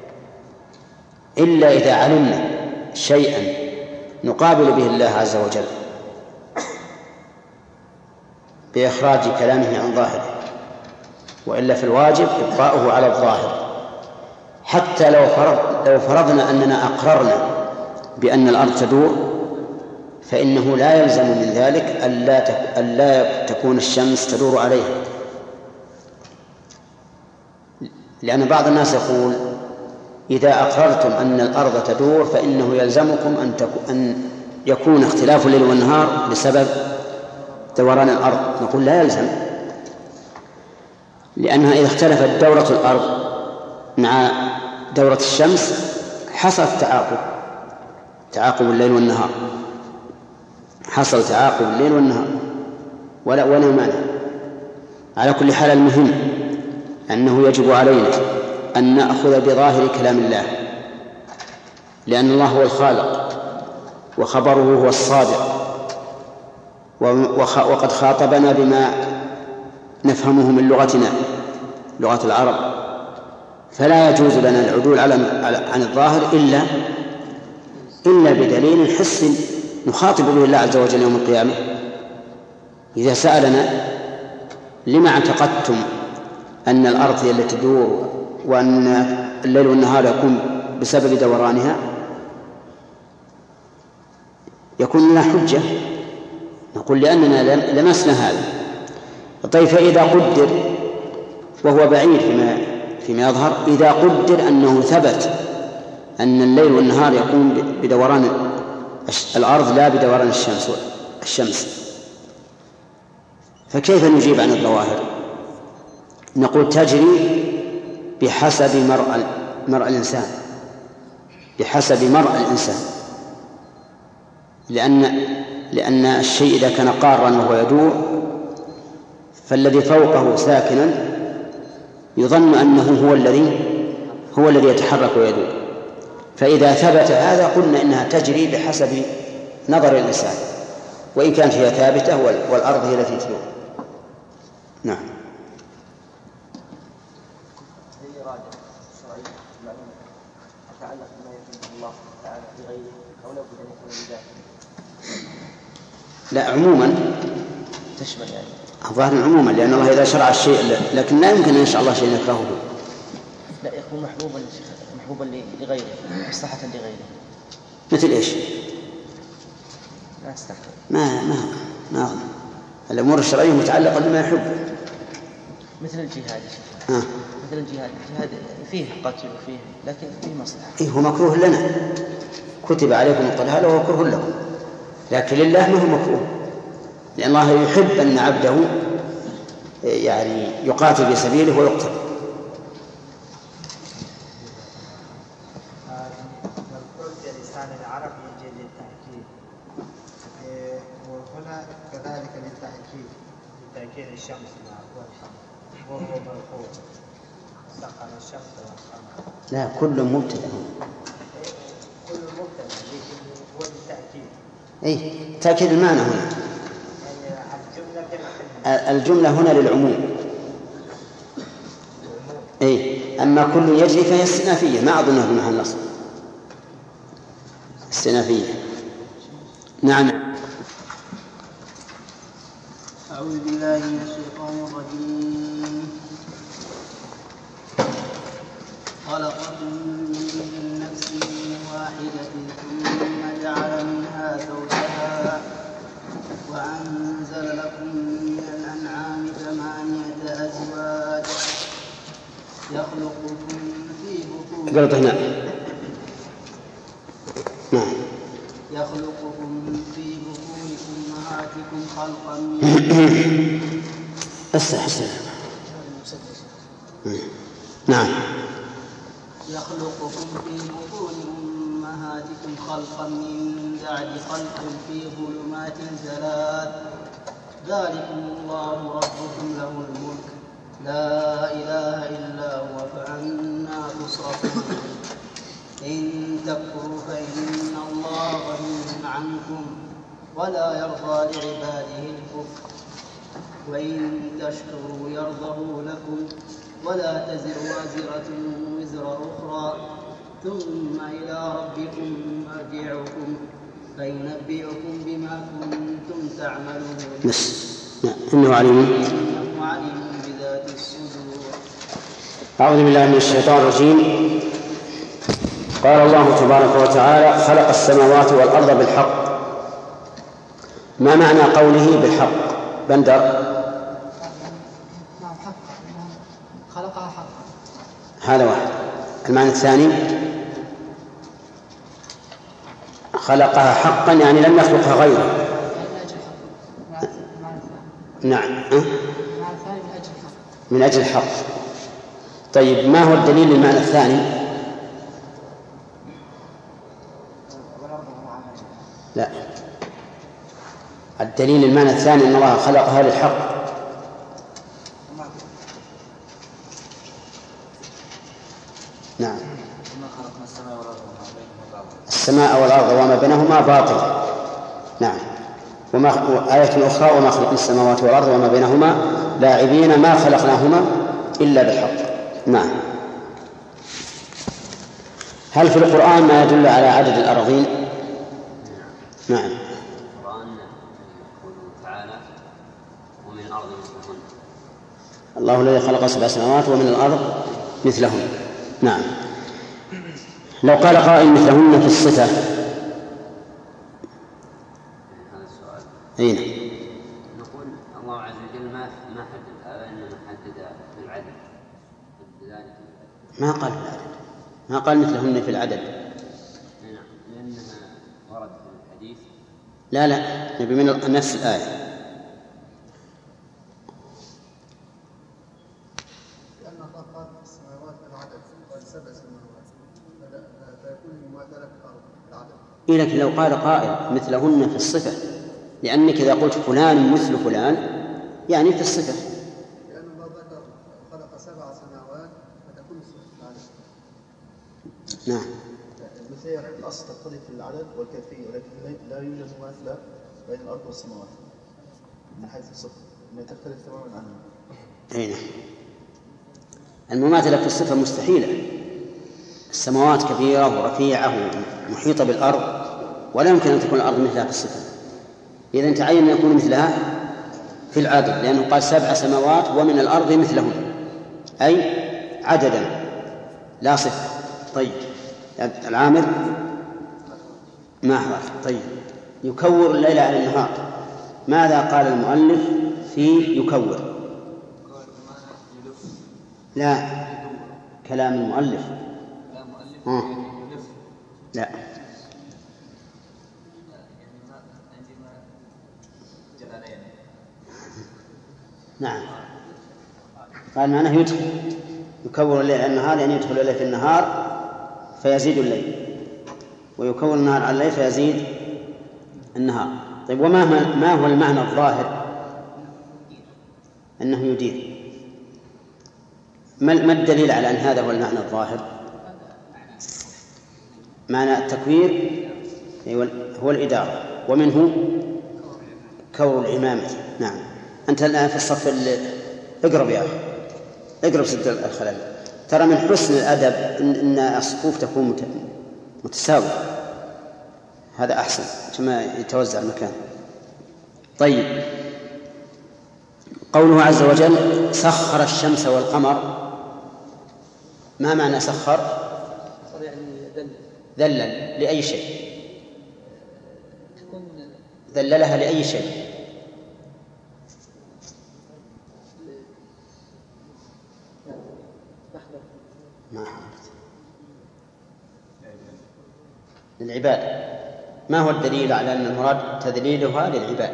إلا إذا علمنا شيئا نقابل به الله عز وجل بإخراج كلامه عن ظاهره، وإلا في الواجب إبقاؤه على الظاهر. حتى لو فرض لو فرضنا أننا أقررنا بأن الأرض تدور فإنه لا يلزم من ذلك ألا ألا تكون الشمس تدور عليها، لأن بعض الناس يقول إذا أقررتم أن الأرض تدور فإنه يلزمكم أن, أن يكون اختلاف الليل والنهار بسبب دوران الأرض. نقول لا يلزم، لأنها إذا اختلفت دورة الأرض مع دورة الشمس حصل تعاقب تعاقب الليل والنهار، حصل تعاقب الليل والنهار ولا ولا مانع. على كل حال المهم أنه يجب علينا أن نأخذ بظاهر كلام الله، لأن الله هو الخالق وخبره هو الصادق، وقد خاطبنا بما نفهمه من لغتنا لغة العرب، فلا يجوز لنا العدول عن الظاهر إلا إلا بدليل حسي نخاطب به الله عز وجل يوم القيامة. إذا سألنا لما اعتقدتم أن الأرض هي التي تدور وأن الليل والنهار يكون بسبب دورانها، يكون لنا حجة نقول لأننا لمسنا هذا. طيب فإذا قدر، وهو بعيد فيما, فيما يظهر، إذا قدر أنه ثبت أن الليل والنهار يكون بدوران الأرض لا بدوران الشمس الشمس فكيف نجيب عن الظواهر؟ نقول تجري بحسب مرء مرء الإنسان بحسب مرء الإنسان لأن لأن الشيء إذا كان قارا وهو يدور فالذي فوقه ساكنا يظن أنه هو الذي هو الذي يتحرك ويدور، فإذا ثبت هذا قلنا إنها تجري بحسب نظر الإنسان، وإن كانت هي ثابتة والأرض هي التي تدور. نعم. لا عموما تشمل يعني الظاهر عموما، لأن الله إذا شرع الشيء لكن لا يمكن أن يشرع الله شيء يكرهه، لا يكون محبوبا محبوبا لغيره مصلحة لغيره. مثل إيش؟ لا استحق ما ما ما الأمور الشرعية متعلقة بما يحب، مثل الجهاد. آه. مثل الجهاد الجهاد فيه قتل وفيه لكن فيه مصلحة. إيه هو مكروه لنا، كتب عليكم القتال وهو كره لكم، لكن لله ما هو مكروه، لأن الله يحب أن عبده يعني يقاتل في سبيله ويقتل. لسان العرب يجي للتأكيد، وهنا كذلك للتأكيد لتأكيد الشمس وهو مرفوع سخن الشمس والقمر. لا كل مبتدأ كل مبتدأ لكن هو للتأكيد أي تأكيد المعنى هنا. الجملة هنا للعموم. أي أما كل يجري فهي استئنافية، ما أظنها بمحل نصب، استئنافية. نعم. أعوذ بالله من الشيطان الرجيم. خلقكم من نفس واحدة ثم جعل منها زوجها وأنزل لكم من الأنعام ثمانية أزواج يخلقكم في بطون نعم يخلقكم في بطون أمهاتكم خلقا من أستحسن نعم يخلقكم في بطون أمهاتكم خلقا من بعد خلق في ظلمات ثلاث ذلكم الله ربكم له الملك لا إله إلا هو فأنى تصرفون إن تكفروا فإن الله غني عنكم ولا يرضى لعباده الكفر وإن تشكروا يرضه لكم ولا تزر وازرة وزر أخرى ثم إلى ربكم مرجعكم فينبئكم بما كنتم تعملون بس إنه عليم إنه عليم بذات الصدور. أعوذ بالله من الشيطان الرجيم. قال الله تبارك وتعالى خلق السماوات والأرض بالحق. ما معنى قوله بالحق؟ بندر. خلقها حقا. هذا واحد. المعنى الثاني خلقها حقا يعني لم يخلقها غيره. نعم من أجل الحق. طيب ما هو الدليل للمعنى الثاني؟ لا الدليل للمعنى الثاني أن الله خلقها للحق. نعم السماء والأرض وما بينهما باطل. نعم وما آية أخرى وما خلقنا السماوات والأرض وما بينهما لاعبين ما خلقناهما إلا بالحق. نعم. هل في القرآن ما يدل على عدد الأراضين؟ نعم. القرآن يقول تعالى ومن الأرض مثلهن. الله الذي خلق سبع سماوات ومن الأرض مثلهن. نعم. لو قال قائل مثلهن في الصفة هذا السؤال. أين؟ نقول الله عز وجل ما ما حدد هذا إنما حدد بالعدد. ما قال بالعدد. ما قال مثلهن في العدد. نعم لأنها ورد في الحديث. لا لا نبي من نفس الآية. لأن الله قال السماوات بالعدد قال سبع سماوات فيكون المماثلة في الأرض بالعدد. إيه لكن لو قال قائل مثلهن في الصفة لأنك إذا قلت فلان مثل فلان يعني في الصفة. لأن الله ذكر خلق سبع سماوات فتكون الصفة في العدد. نعم. المثلية في الأصل تختلف في العدد والكيفية ولكن لا يوجد مماثلة بين الأرض والسماوات من حيث الصفة إنها تختلف تماما عنها. أين المماثلة في الصفة مستحيلة. السماوات كبيرة ورفيعة ومحيطة بالأرض ولا يمكن أن تكون الأرض مثلها في الصفة. إذن تعين أن يكون مثلها في العدد لأنه قال سبع سماوات ومن الأرض مثلهن أي عددا لا صفة. طيب العامر ما أحرف. طيب يكور الليل على النهار ماذا قال المؤلف في يكور؟ لا كلام المؤلف. آه. لا نعم قال معناه يدخل يكور الليل على النهار يعني يدخل الليل في النهار فيزيد الليل ويكور النهار على الليل فيزيد النهار. طيب وما ما هو المعنى الظاهر؟ أنه يدير. ما الدليل على أن هذا هو المعنى الظاهر؟ معنى التكوير هو الإدارة ومنه كور العمامة. نعم. أنت الآن في الصف اقرب يا أخي، اقرب سد الخلل. ترى من حسن الأدب إن الصفوف تكون متساوية، هذا أحسن كما يتوزع المكان. طيب، قوله عز وجل سخر الشمس والقمر، ما معنى سخر؟ ذلل لأي شيء؟ ذللها لأي شيء؟ ما للعباد. ما هو الدليل على أن المراد تذليلها للعباد؟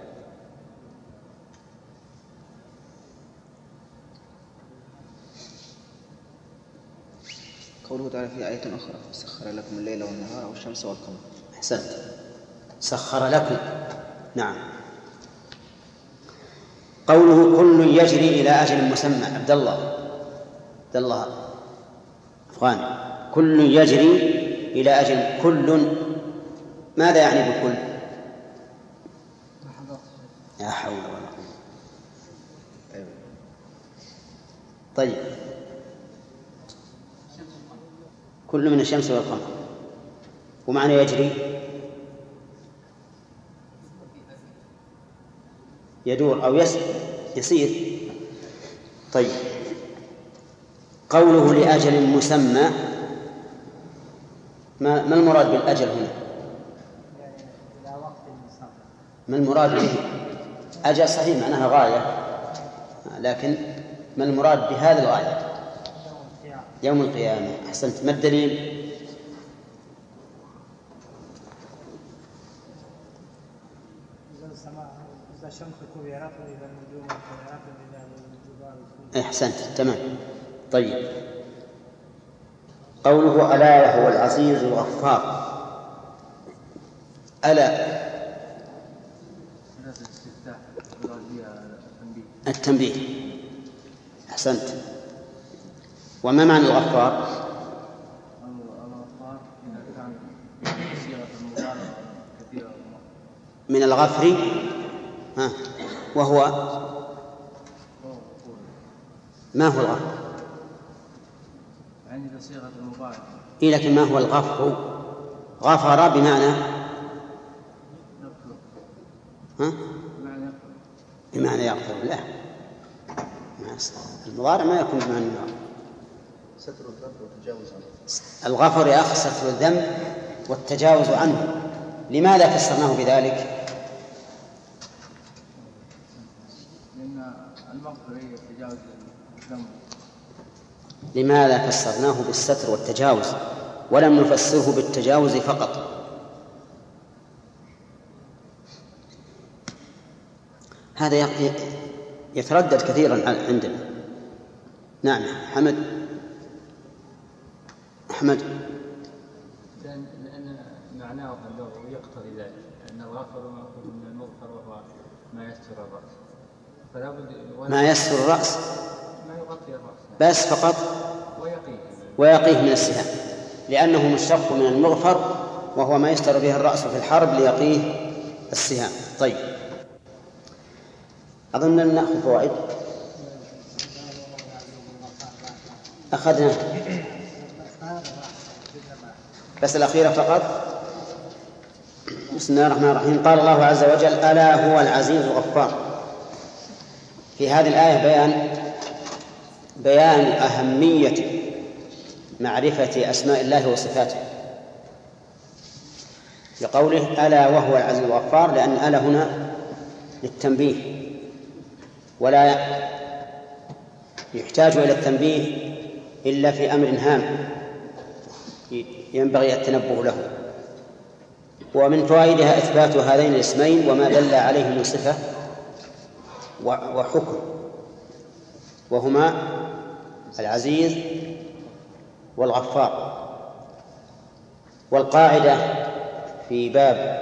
قوله تعالى في آية أخرى سخر لكم الليل والنهار والشمس والقمر. أحسنت، سخر لكم. نعم. قوله كل يجري إلى أجل مسمى. عبد الله عبد الله أفغان، كل يجري إلى أجل، كل ماذا يعني بكل؟ لا حول ولا قوة. طيب، كل من الشمس والقمر، ومعنى يجري يدور أو يسير. طيب، قوله لأجل مسمى، ما ما المراد بالأجل هنا؟ ما المراد به؟ أجل صحيح معناها غاية، لكن ما المراد بهذه الغاية؟ يوم القيامة. أحسنت. ما الدليل؟ أحسنت، تمام. طيب، قوله ألا وهو العزيز الغفار، ألا التنبيه. أحسنت. وما معنى الغفار؟ من الغفر، ها، وهو ما هو الغفر؟ عندي صيغة المبالغة. إيه، لكن ما هو الغفر؟ غفر بمعنى ها؟ بمعنى يغفر. لا، المضارع ما يكون بمعنى النار. ستر الذنب والتجاوز عنه. الغفر يا أخي ستر الذنب والتجاوز عنه. لماذا فسرناه بذلك؟ لأن المغفرة هي التجاوز الذنب. لماذا فسرناه بالستر والتجاوز ولم نفسره بالتجاوز فقط؟ هذا يتردد كثيرا عندنا. نعم. حمد أحمد. لأن معناه اللغوي يقتضي ذلك، أن الغفر مأخوذ من المغفر وهو ما يستر الرأس، فلا بد ما يستر الرأس، ما يغطي الرأس بس فقط، ويقيه ويقيه من السهام، لأنه مشتق من المغفر وهو ما يستر به الرأس في الحرب ليقيه السهام. طيب، أظن أن نأخذ فوائد أخذنا بس الأخيرة فقط. بسم الله الرحمن الرحيم. قال الله عز وجل ألا هو العزيز الغفار. في هذه الآية بيان بيان أهمية معرفة أسماء الله وصفاته، لقوله ألا وهو العزيز الغفار، لأن ألا هنا للتنبيه، ولا يحتاج إلى التنبيه إلا في أمر هام ينبغي التنبه له. ومن فوائدها إثبات هذين الاسمين وما دل عليه من صفة وحكم، وهما العزيز والغفار. والقاعدة في باب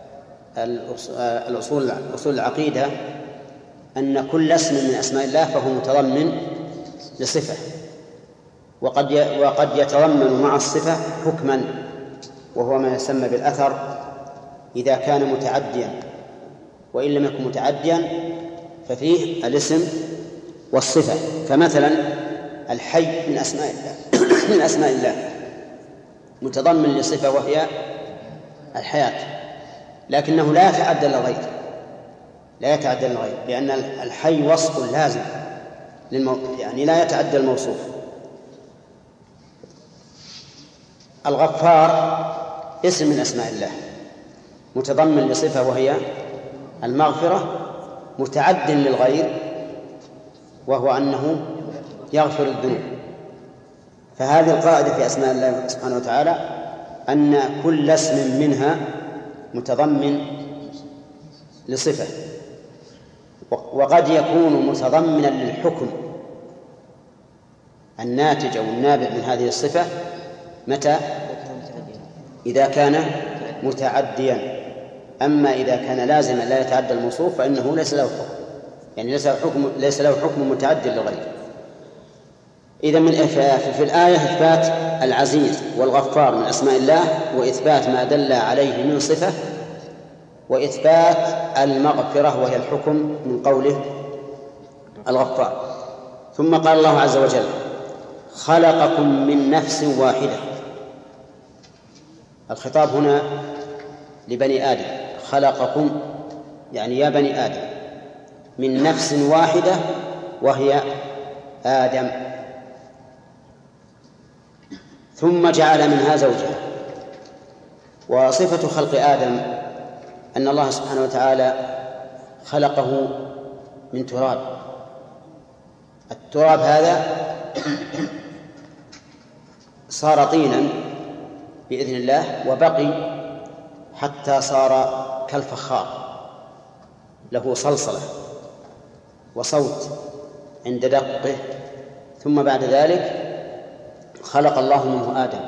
الأصول أصول العقيدة أن كل اسم من أسماء الله فهو متضمن لصفة، وقد وقد يتضمن مع الصفة حكما، وهو ما يسمى بالأثر إذا كان متعديا، وإن لم يكن متعديا ففيه الاسم والصفة. فمثلا الحي من أسماء الله من أسماء الله متضمن لصفة وهي الحياة، لكنه لا يتعدى للغير، لا يتعدى للغير لأن الحي وصف لازم للمو... يعني لا يتعدى الموصوف. الغفار اسم من أسماء الله متضمن لصفة وهي المغفرة، متعد للغير وهو أنه يغفر الذنوب. فهذه القاعدة في أسماء الله سبحانه وتعالى أن كل اسم منها متضمن لصفة، وقد يكون متضمنا للحكم الناتج أو النابع من هذه الصفة متى؟ إذا كان متعديا. أما إذا كان لازما لا يتعدى الموصوف فإنه ليس له حكم، يعني ليس له حكم, ليس له حكم متعدي للغير. إذا من في الآية إثبات العزيز والغفار من أسماء الله، وإثبات ما دل عليه من صفة، وإثبات المغفرة وهي الحكم من قوله الغفار. ثم قال الله عز وجل خلقكم من نفس واحدة. الخطاب هنا لبني آدم، خلقكم يعني يا بني آدم من نفس واحدة وهي آدم، ثم جعل منها زوجها. وصفة خلق آدم أن الله سبحانه وتعالى خلقه من تراب. التراب هذا صار طينا بإذن الله وبقي حتى صار كالفخار، له صلصلة وصوت عند دقه. ثم بعد ذلك خلق الله منه آدم،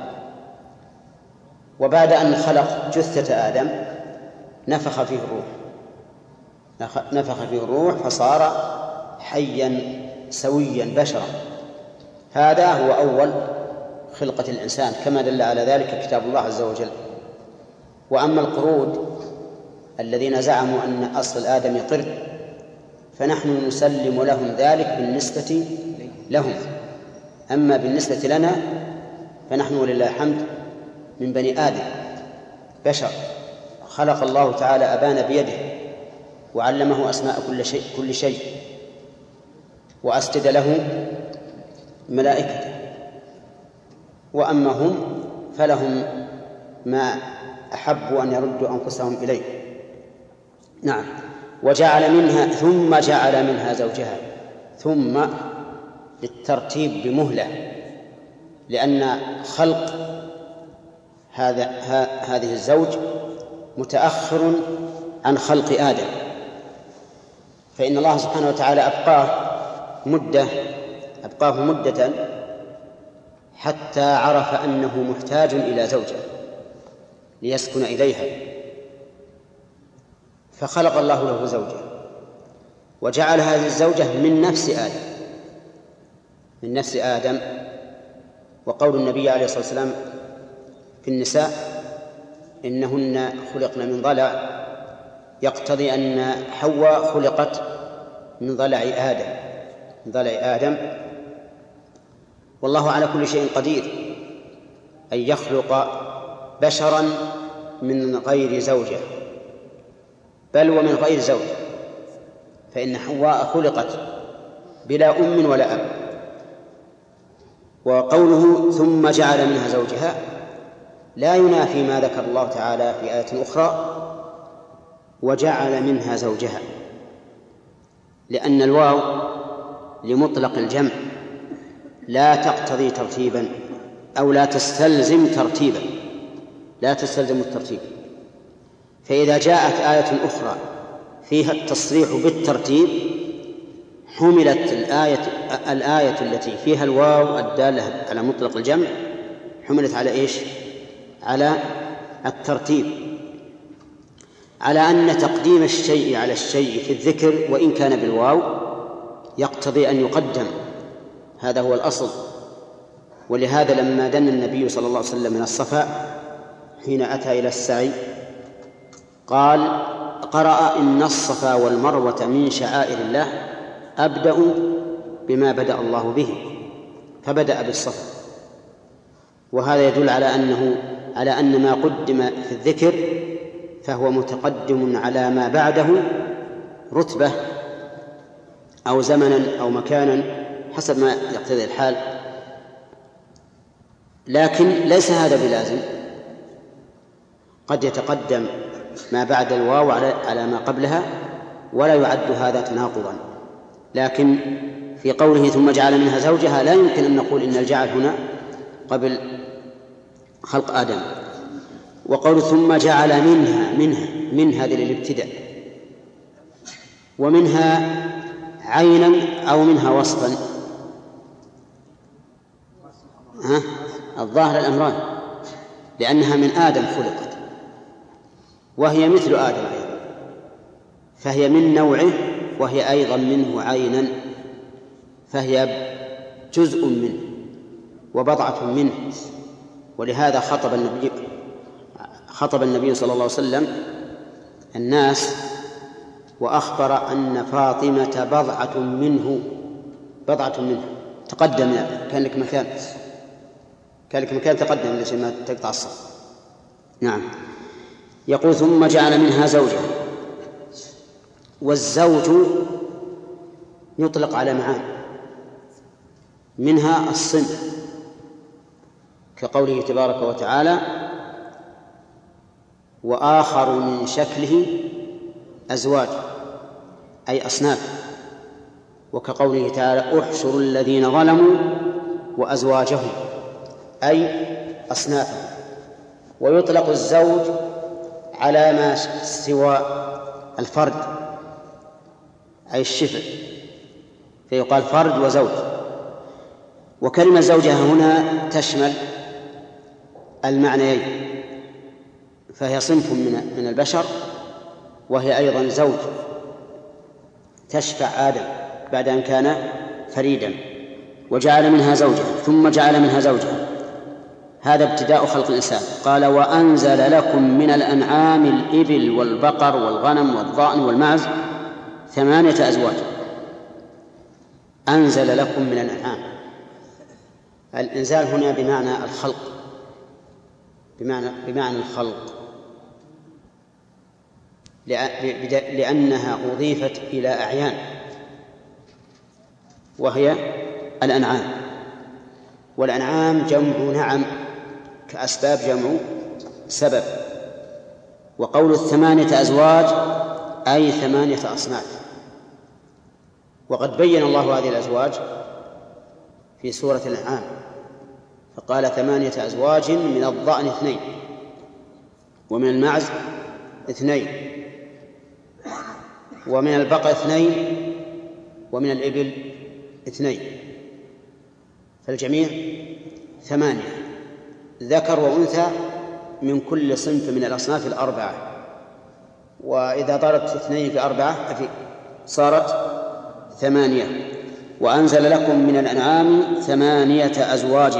وبعد أن خلق جثة آدم نفخ فيه الروح نفخ فيه الروح فصار حيا سويا بشرا. هذا هو أول خلقة الإنسان كما دل على ذلك كتاب الله عز وجل. وأما القرود الذين زعموا أن أصل آدم قرد فنحن نسلم لهم ذلك بالنسبة لهم، أما بالنسبة لنا فنحن ولله الحمد من بني آدم بشر. خلق الله تعالى أبانا بيده وعلمه أسماء كل شيء كل شيء وأسجد له ملائكته. وأما هم فلهم ما أحبوا أن يردوا أنفسهم إليه. نعم. وجعل منها ثم جعل منها زوجها، ثم للترتيب بمهلة، لأن خلق هذا هذه الزوج متأخر عن خلق آدم، فإن الله سبحانه وتعالى أبقاه مدة أبقاه مدة حتى عرف أنه محتاج إلى زوجة ليسكن إليها، فخلق الله له زوجة وجعل هذه الزوجة من نفس آدم من نفس آدم وقول النبي عليه الصلاة والسلام في النساء إنهن خلقن من ضلع يقتضي أن حواء خلقت من ضلع آدم من ضلع آدم. والله على كل شيء قدير أن يخلق بشرا من غير زوجة بل ومن غير زوج، فإن حواء خلقت بلا أم ولا أب. وقوله ثم جعل منها زوجها لا ينافي ما ذكر الله تعالى في آية أخرى وجعل منها زوجها، لأن الواو لمطلق الجمع لا تقتضي ترتيبا أو لا تستلزم ترتيبا لا تستلزم الترتيب. فإذا جاءت آية أخرى فيها التصريح بالترتيب حملت الآية الآية التي فيها الواو الدالة على مطلق الجمع حملت على إيش؟ على الترتيب، على أن تقديم الشيء على الشيء في الذكر وإن كان بالواو يقتضي أن يقدم، هذا هو الأصل. ولهذا لما دنا النبي صلى الله عليه وسلم من الصفا حين أتى إلى السعي قال قرأ إن الصفا والمروة من شعائر الله أبدأ بما بدأ الله به، فبدأ بالصفا، وهذا يدل على أنه على أن ما قدم في الذكر فهو متقدم على ما بعده رتبة أو زمنا أو مكانا حسب ما يقتضي الحال، لكن ليس هذا بلازم، قد يتقدم ما بعد الواو على ما قبلها ولا يعد هذا تناقضا. لكن في قوله ثم جعل منها زوجها لا يمكن أن نقول إن الجعل هنا قبل خلق آدم. وقول ثم جعل منها منها من هذه للابتداء، ومنها عينا أو منها وصفا، ها؟ الظاهر الأمران، لأنها من آدم خلقت وهي مثل آدم أيضا، فهي من نوعه وهي أيضا منه عينا، فهي جزء منه وبضعة منه. ولهذا خطب النبي خطب النبي صلى الله عليه وسلم الناس وأخبر أن فاطمة بضعة منه بضعة منه تقدم، كان لك مكان كان لك مكان تقدم لشيء ما تقطع الصف. نعم. يقول ثم جعل منها زوجها، والزوج يطلق على معاني، منها الصنف كقوله تبارك وتعالى وآخر من شكله أزواج أي أصناف، وكقوله تعالى احشروا الذين ظلموا وأزواجهم أي أصنافهم. ويطلق الزوج على ما سوى الفرد أي الشفع، فيقال فرد وزوج. وكلمة زوجها هنا تشمل المعنيين، فهي صنف من البشر وهي أيضا زوج تشفع آدم بعد أن كان فريدا. وجعل منها زوجها ثم جعل منها زوجها، هذا ابتداء خلق الإنسان. قال وأنزل لكم من الأنعام الإبل والبقر والغنم والضأن والمعز ثمانية أزواج. أنزل لكم من الأنعام، الإنزال هنا بمعنى الخلق، بمعنى, بمعنى الخلق لأنها أضيفت إلى أعيان وهي الأنعام، والأنعام جمع نعم كأسباب جمع سبب. وقول الثمانية أزواج أي ثمانية أصناف، وقد بين الله هذه الأزواج في سورة الأنعام فقال ثمانية أزواج من الضأن اثنين ومن المعز اثنين ومن البقر اثنين ومن الإبل اثنين، فالجميع ثمانية، ذكر وأنثى من كل صنف من الأصناف الأربعة. وإذا ضربت اثنين في أربعة صارت ثمانية. وأنزل لكم من الأنعام ثمانية أزواج.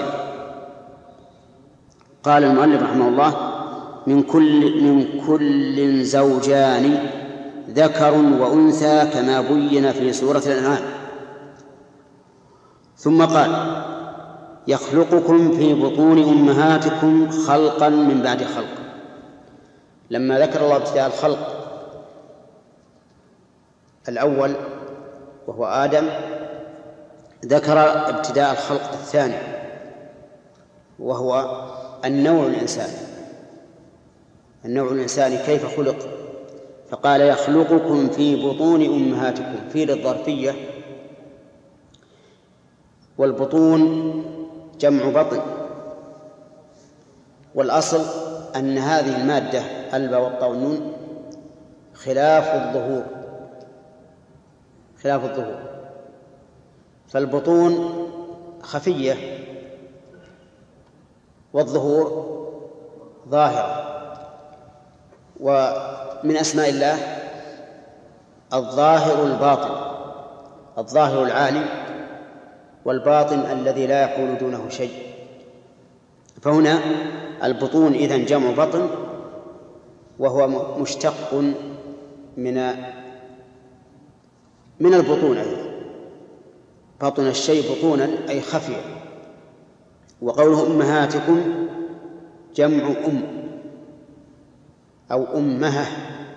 قال المؤلف رحمه الله من كل من كل زوجان ذكر وأنثى كما بين في سورة الأنعام. ثم قال يخلقكم في بطون أمهاتكم خلقا من بعد خلق. لما ذكر الله ابتداء الخلق الأول وهو آدم ذكر ابتداء الخلق الثاني وهو النوع الإنساني. النوع الإنساني كيف خلق؟ فقال يخلقكم في بطون أمهاتكم، في للظرفية، والبطون جمع بطن، والأصل أن هذه المادة الباء والطاء والنون خلاف الظهور خلاف الظهور فالبطون خفية والظهور ظاهرة. ومن أسماء الله الظاهر الباطن، الظاهر العالي والباطن الذي لا يقول دونه شيء. فهنا البطون إذن جمع بطن وهو مشتق من من البطون أيضا. بطن الشيء بطونا أي خفيا. وقوله أمهاتكم جمع أم أو أمها،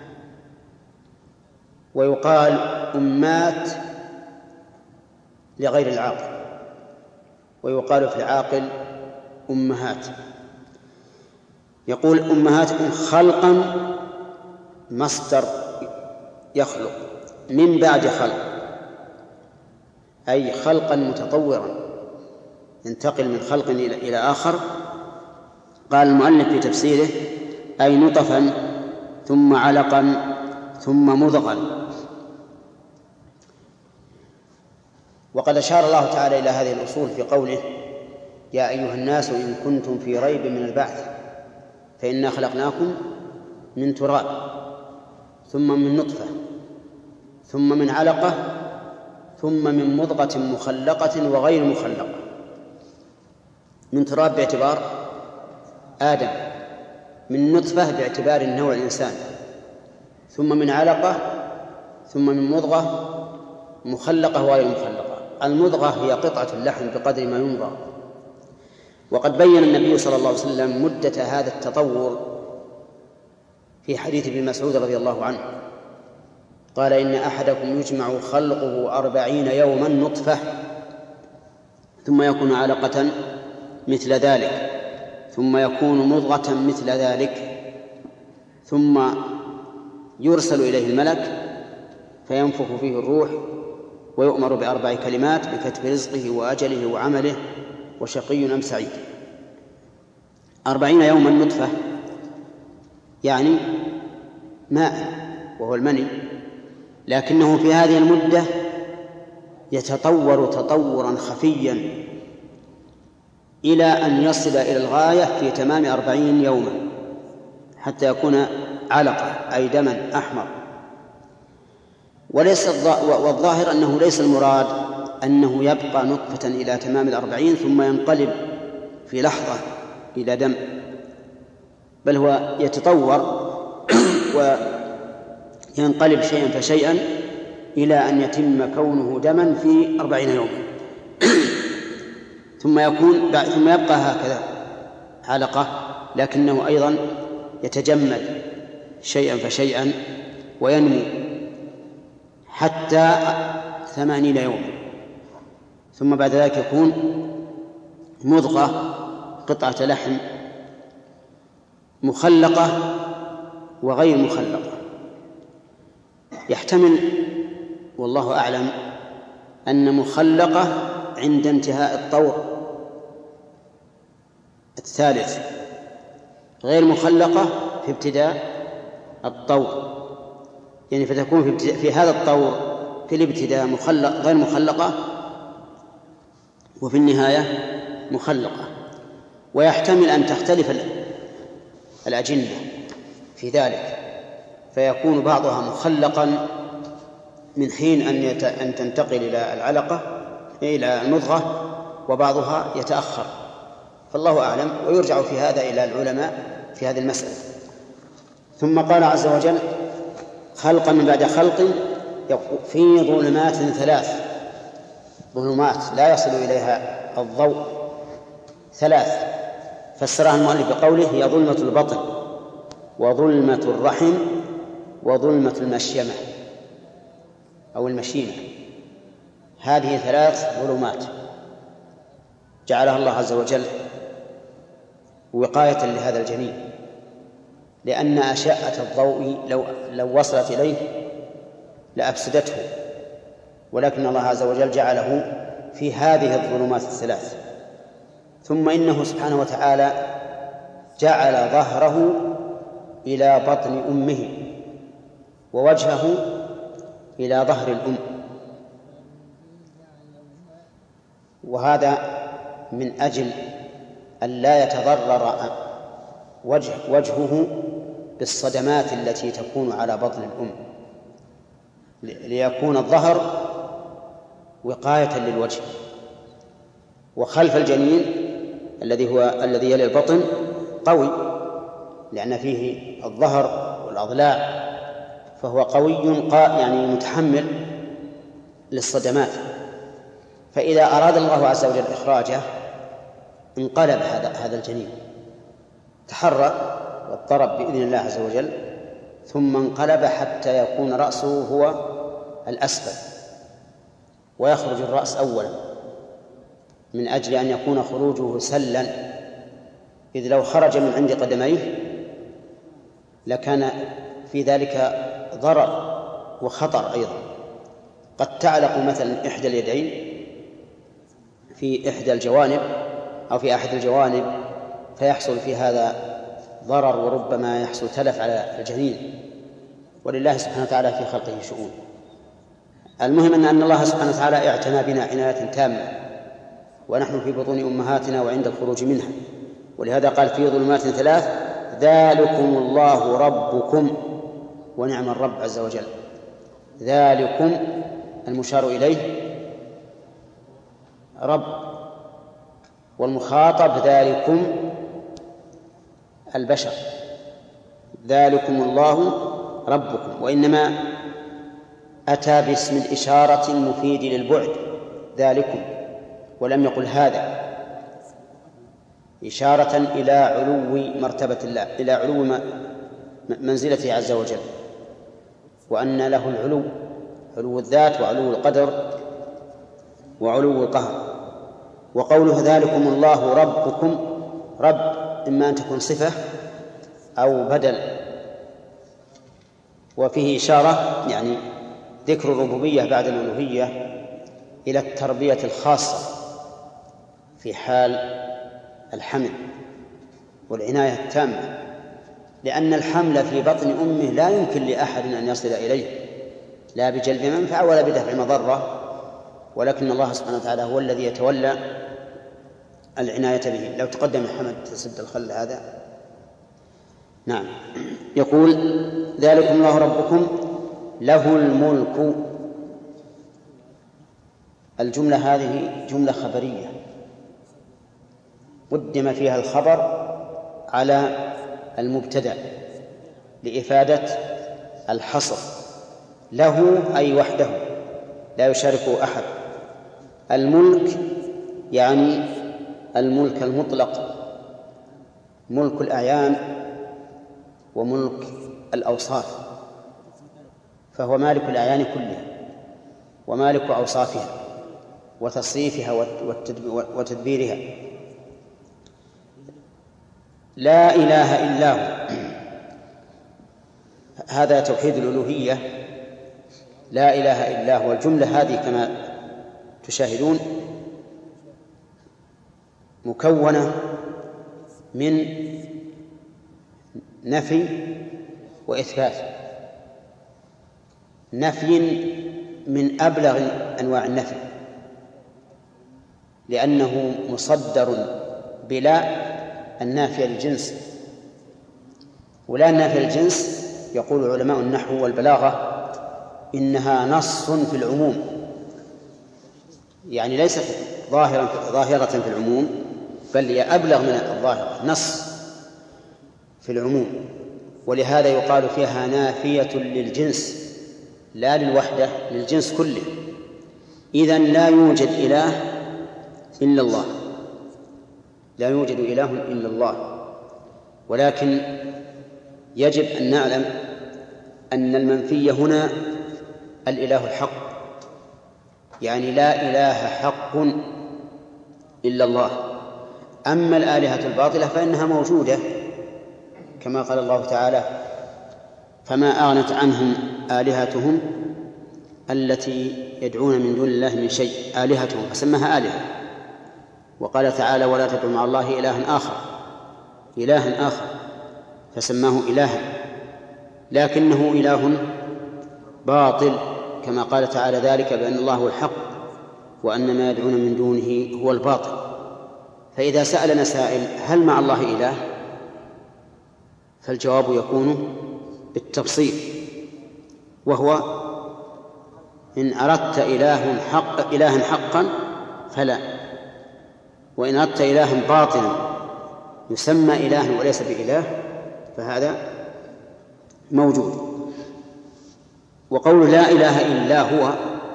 ويقال أمات لغير العاقل، ويقال في العاقل أمهات. يقول أمهاتكم خلقا مصدر يخلق من بعد خلق، أي خلقا متطورا ينتقل من خلق إلى آخر. قال المؤلف في تفسيره أي نطفا ثم علقا ثم مضغا. وقد أشار الله تعالى إلى هذه الأصول في قوله يا أيها الناس إن كنتم في ريب من البعث فإنا خلقناكم من تراب ثم من نطفة ثم من علقة ثم من مضغة مخلقة وغير مخلقة. من تراب باعتبار آدم، من نطفة باعتبار النوع الإنسان، ثم من علقة، ثم من مضغة مخلقة وغير مخلقة. المضغة هي قطعة اللحم بقدر ما يمضغ. وقد بين النبي صلى الله عليه وسلم مدة هذا التطور في حديث ابن مسعود رضي الله عنه، قال إن أحدكم يجمع خلقه أربعين يوما نطفة ثم يكون علقة مثل ذلك ثم يكون مضغة مثل ذلك ثم يرسل إليه الملك فينفخ فيه الروح ويؤمر بأربع كلمات بكتب رزقه وأجله وعمله وشقي أم سعيد. أربعين يوما نطفة يعني ماء وهو المني، لكنه في هذه المدة يتطور تطورا خفيا إلى أن يصل إلى الغاية في تمام أربعين يوما حتى يكون علقة أي دما أحمر. وليس والظاهر أنه ليس المراد أنه يبقى نطفة إلى تمام الأربعين ثم ينقلب في لحظة إلى دم، بل هو يتطور وينقلب شيئا فشيئا إلى أن يتم كونه دما في أربعين يوما ثم يكون ثم يبقى هكذا علقة، لكنه أيضا يتجمد شيئا فشيئا وينمو حتى ثمانين يوما، ثم بعد ذلك يكون مضغة قطعة لحم مخلقة وغير مخلقة. يحتمل والله أعلم أن مخلقة عند انتهاء الطور الثالث، غير مخلقة في ابتداء الطور، يعني فتكون في, في هذا الطور في الابتداء مخلق غير مخلقة وفي النهاية مخلقة. ويحتمل أن تختلف الأجنة في ذلك، فيكون بعضها مخلقا من حين أن أن تنتقل إلى العلقة إلى المضغة، وبعضها يتأخر، فالله أعلم. ويرجع في هذا إلى العلماء في هذه المسألة. ثم قال عز وجل خلقا من بعد خلق في ظلمات ثلاث، ظلمات لا يصل إليها الضوء ثلاث، فسرها المؤلف بقوله هي ظلمة البطن وظلمة الرحم وظلمة المشيمة أو المشيمة. هذه ثلاث ظلمات جعلها الله عز وجل وقاية لهذا الجنين، لأن أشعة الضوء لو, لو وصلت إليه لأفسدته، ولكن الله عز وجل جعله في هذه الظلمات الثلاث. ثم إنه سبحانه وتعالى جعل ظهره إلى بطن أمه ووجهه إلى ظهر الأم، وهذا من أجل أن لا يتضرر وجه وجهه بالصدمات التي تكون على بطن الأم، ليكون الظهر وقاية للوجه. وخلف الجنين الذي هو الذي يلي البطن قوي لأن فيه الظهر والأضلاع، فهو قوي يعني متحمل للصدمات. فإذا أراد الله عز وجل إخراجه انقلب هذا هذا الجنين، تحرك واضطرب بإذن الله عز وجل، ثم انقلب حتى يكون رأسه هو الأسفل، ويخرج الرأس أولا من أجل أن يكون خروجه سلا، إذ لو خرج من عند قدميه لكان في ذلك ضرر وخطر أيضا. قد تعلق مثلا إحدى اليدين في إحدى الجوانب أو في أحد الجوانب فيحصل في هذا ضرر، وربما يحصل تلف على الجنين، ولله سبحانه وتعالى في خلقه شؤون. المهم أن الله سبحانه وتعالى اعتنى بنا عناية تامة ونحن في بطون أمهاتنا وعند الخروج منها، ولهذا قال في ظلمات ثلاث ذلكم الله ربكم ونعم الرب عز وجل. ذلكم المشار إليه رب، والمخاطب ذلكم البشر. ذلكم الله ربكم، وإنما أتى باسم الإشارة المفيد للبعد ذلكم، ولم يقل هذا، إشارة إلى علو مرتبة الله، إلى علو منزلته عز وجل، وأن له العلو، علو الذات وعلو القدر وعلو القهر. وقوله ذلكم الله ربكم، رب إما أن تكون صفة أو بدل، وفيه إشارة يعني ذكر الربوبية بعد الألوهية إلى التربية الخاصة في حال الحمل والعناية التامة، لأن الحمل في بطن أمه لا يمكن لأحد أن يصل إليه لا بجلب منفعة ولا بدفع مضرة، ولكن الله سبحانه وتعالى هو الذي يتولى العناية به. لو تقدم محمد تسد الخل هذا. نعم. يقول ذلكم الله ربكم له الملك. الجملة هذه جملة خبرية قدم فيها الخبر على المبتدأ لإفادة الحصر. له أي وحده لا يشاركه أحد. الملك يعني الملك المطلق، ملك الأعيان وملك الأوصاف، فهو مالك الأعيان كلها ومالك أوصافها وتصريفها وتدبيرها. لا إله إلا هو، هذا توحيد الألوهية، لا إله إلا هو. الجملة هذه كما تشاهدون مكونة من نفي وإثبات. نفي من أبلغ أنواع النفي، لأنه مصدر بلا النافية للجنس، ولا النافية للجنس يقول علماء النحو والبلاغة إنها نص في العموم، يعني ليست ظاهرة ظاهرة في العموم، بل هي أبلغ من الظاهرة، نص في العموم. ولهذا يقال فيها نافية للجنس لا للوحدة، للجنس كله. إذن لا يوجد إله إلا الله، لا يوجد إله إلا الله. ولكن يجب أن نعلم أن المنفي هنا الإله الحق، يعني لا إله حق إلا الله. أما الآلهة الباطلة فإنها موجودة، كما قال الله تعالى فما أغنت عنهم آلهتهم التي يدعون من دون الله من شيء، آلهتهم فسمها آلهة. وقال تعالى ولا تدعوا مع الله إلها آخر، إلها آخر فسماه إلها، لكنه إله باطل، كما قال تعالى ذلك بأن الله هو الحق وأن ما يدعون من دونه هو الباطل. فإذا سألنا سائل هل مع الله إله؟ فالجواب يكون بالتفصيل، وهو إن أردت إله حق إلها حقا فلا، وإن أردت إلها باطلا يسمى إله وليس بإله فهذا موجود. وقول لا إله إلا هو،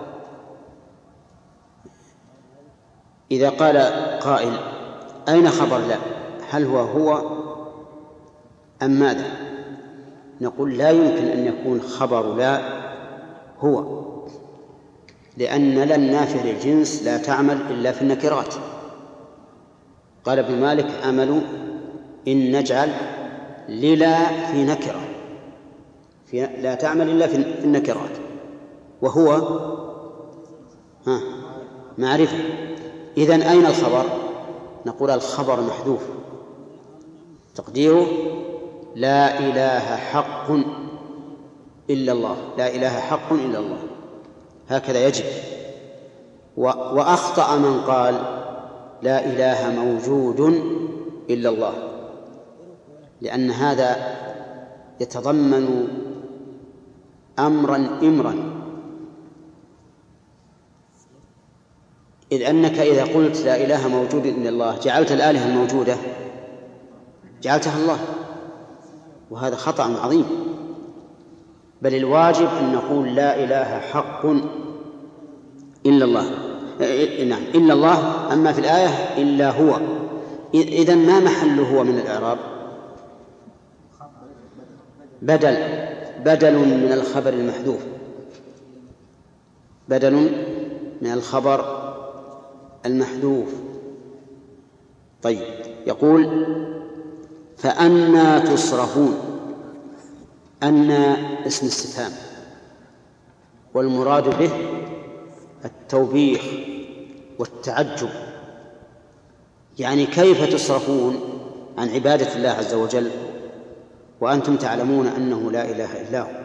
إذا قال قائل أين خبر لا؟ هل هو هو أم ماذا؟ نقول لا يمكن أن يكون خبر لا هو، لأن لا النافية للجنس لا تعمل إلا في النكرات. قال ابن مالك عمل إن نجعل للا في نكرة، في لا تعمل إلا في النكرات، وهو ها معرفة. إذن أين الخبر؟ نقول الخبر محذوف، تقديره لا إله حق إلا الله، لا إله حق إلا الله، هكذا يجب. وأخطأ من قال لا إله موجود إلا الله، لأن هذا يتضمن أمرا إمرا، إذ أنك إذا قلت لا إله موجود إلا الله جعلت الآلهة الموجودة جعلتها الله، وهذا خطأ عظيم. بل الواجب أن نقول لا إله حق إلا الله، نعم إلا الله. أما في الآية إلا هو، إذن ما محل هو من الإعراب؟ بدل بدل من الخبر المحذوف، بدل من الخبر المحذوف. طيب، يقول فأنى تصرفون. أنى اسم استفهام، والمراد به التوبيخ والتعجب، يعني كيف تصرفون عن عبادة الله عز وجل وأنتم تعلمون أنه لا إله إلا هو؟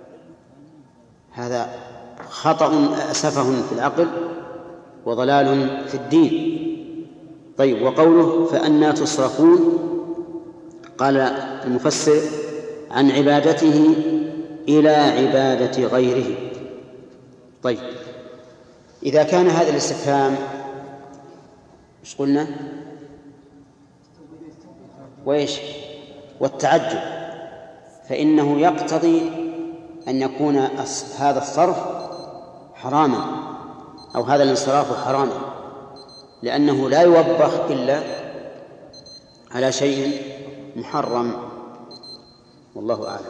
هذا خطأ أسفه في العقل وضلال في الدين. طيب، وقوله فأنى تصرفون، قال المفسر عن عبادته إلى عبادة غيره. طيب، إذا كان هذا الاستفهام إيش قلنا؟ وإيش؟ والتعجب، فإنه يقتضي أن يكون هذا الصرف حراما أو هذا الانصراف حراما، لأنه لا يوبخ إلا على شيء محرم، والله أعلم.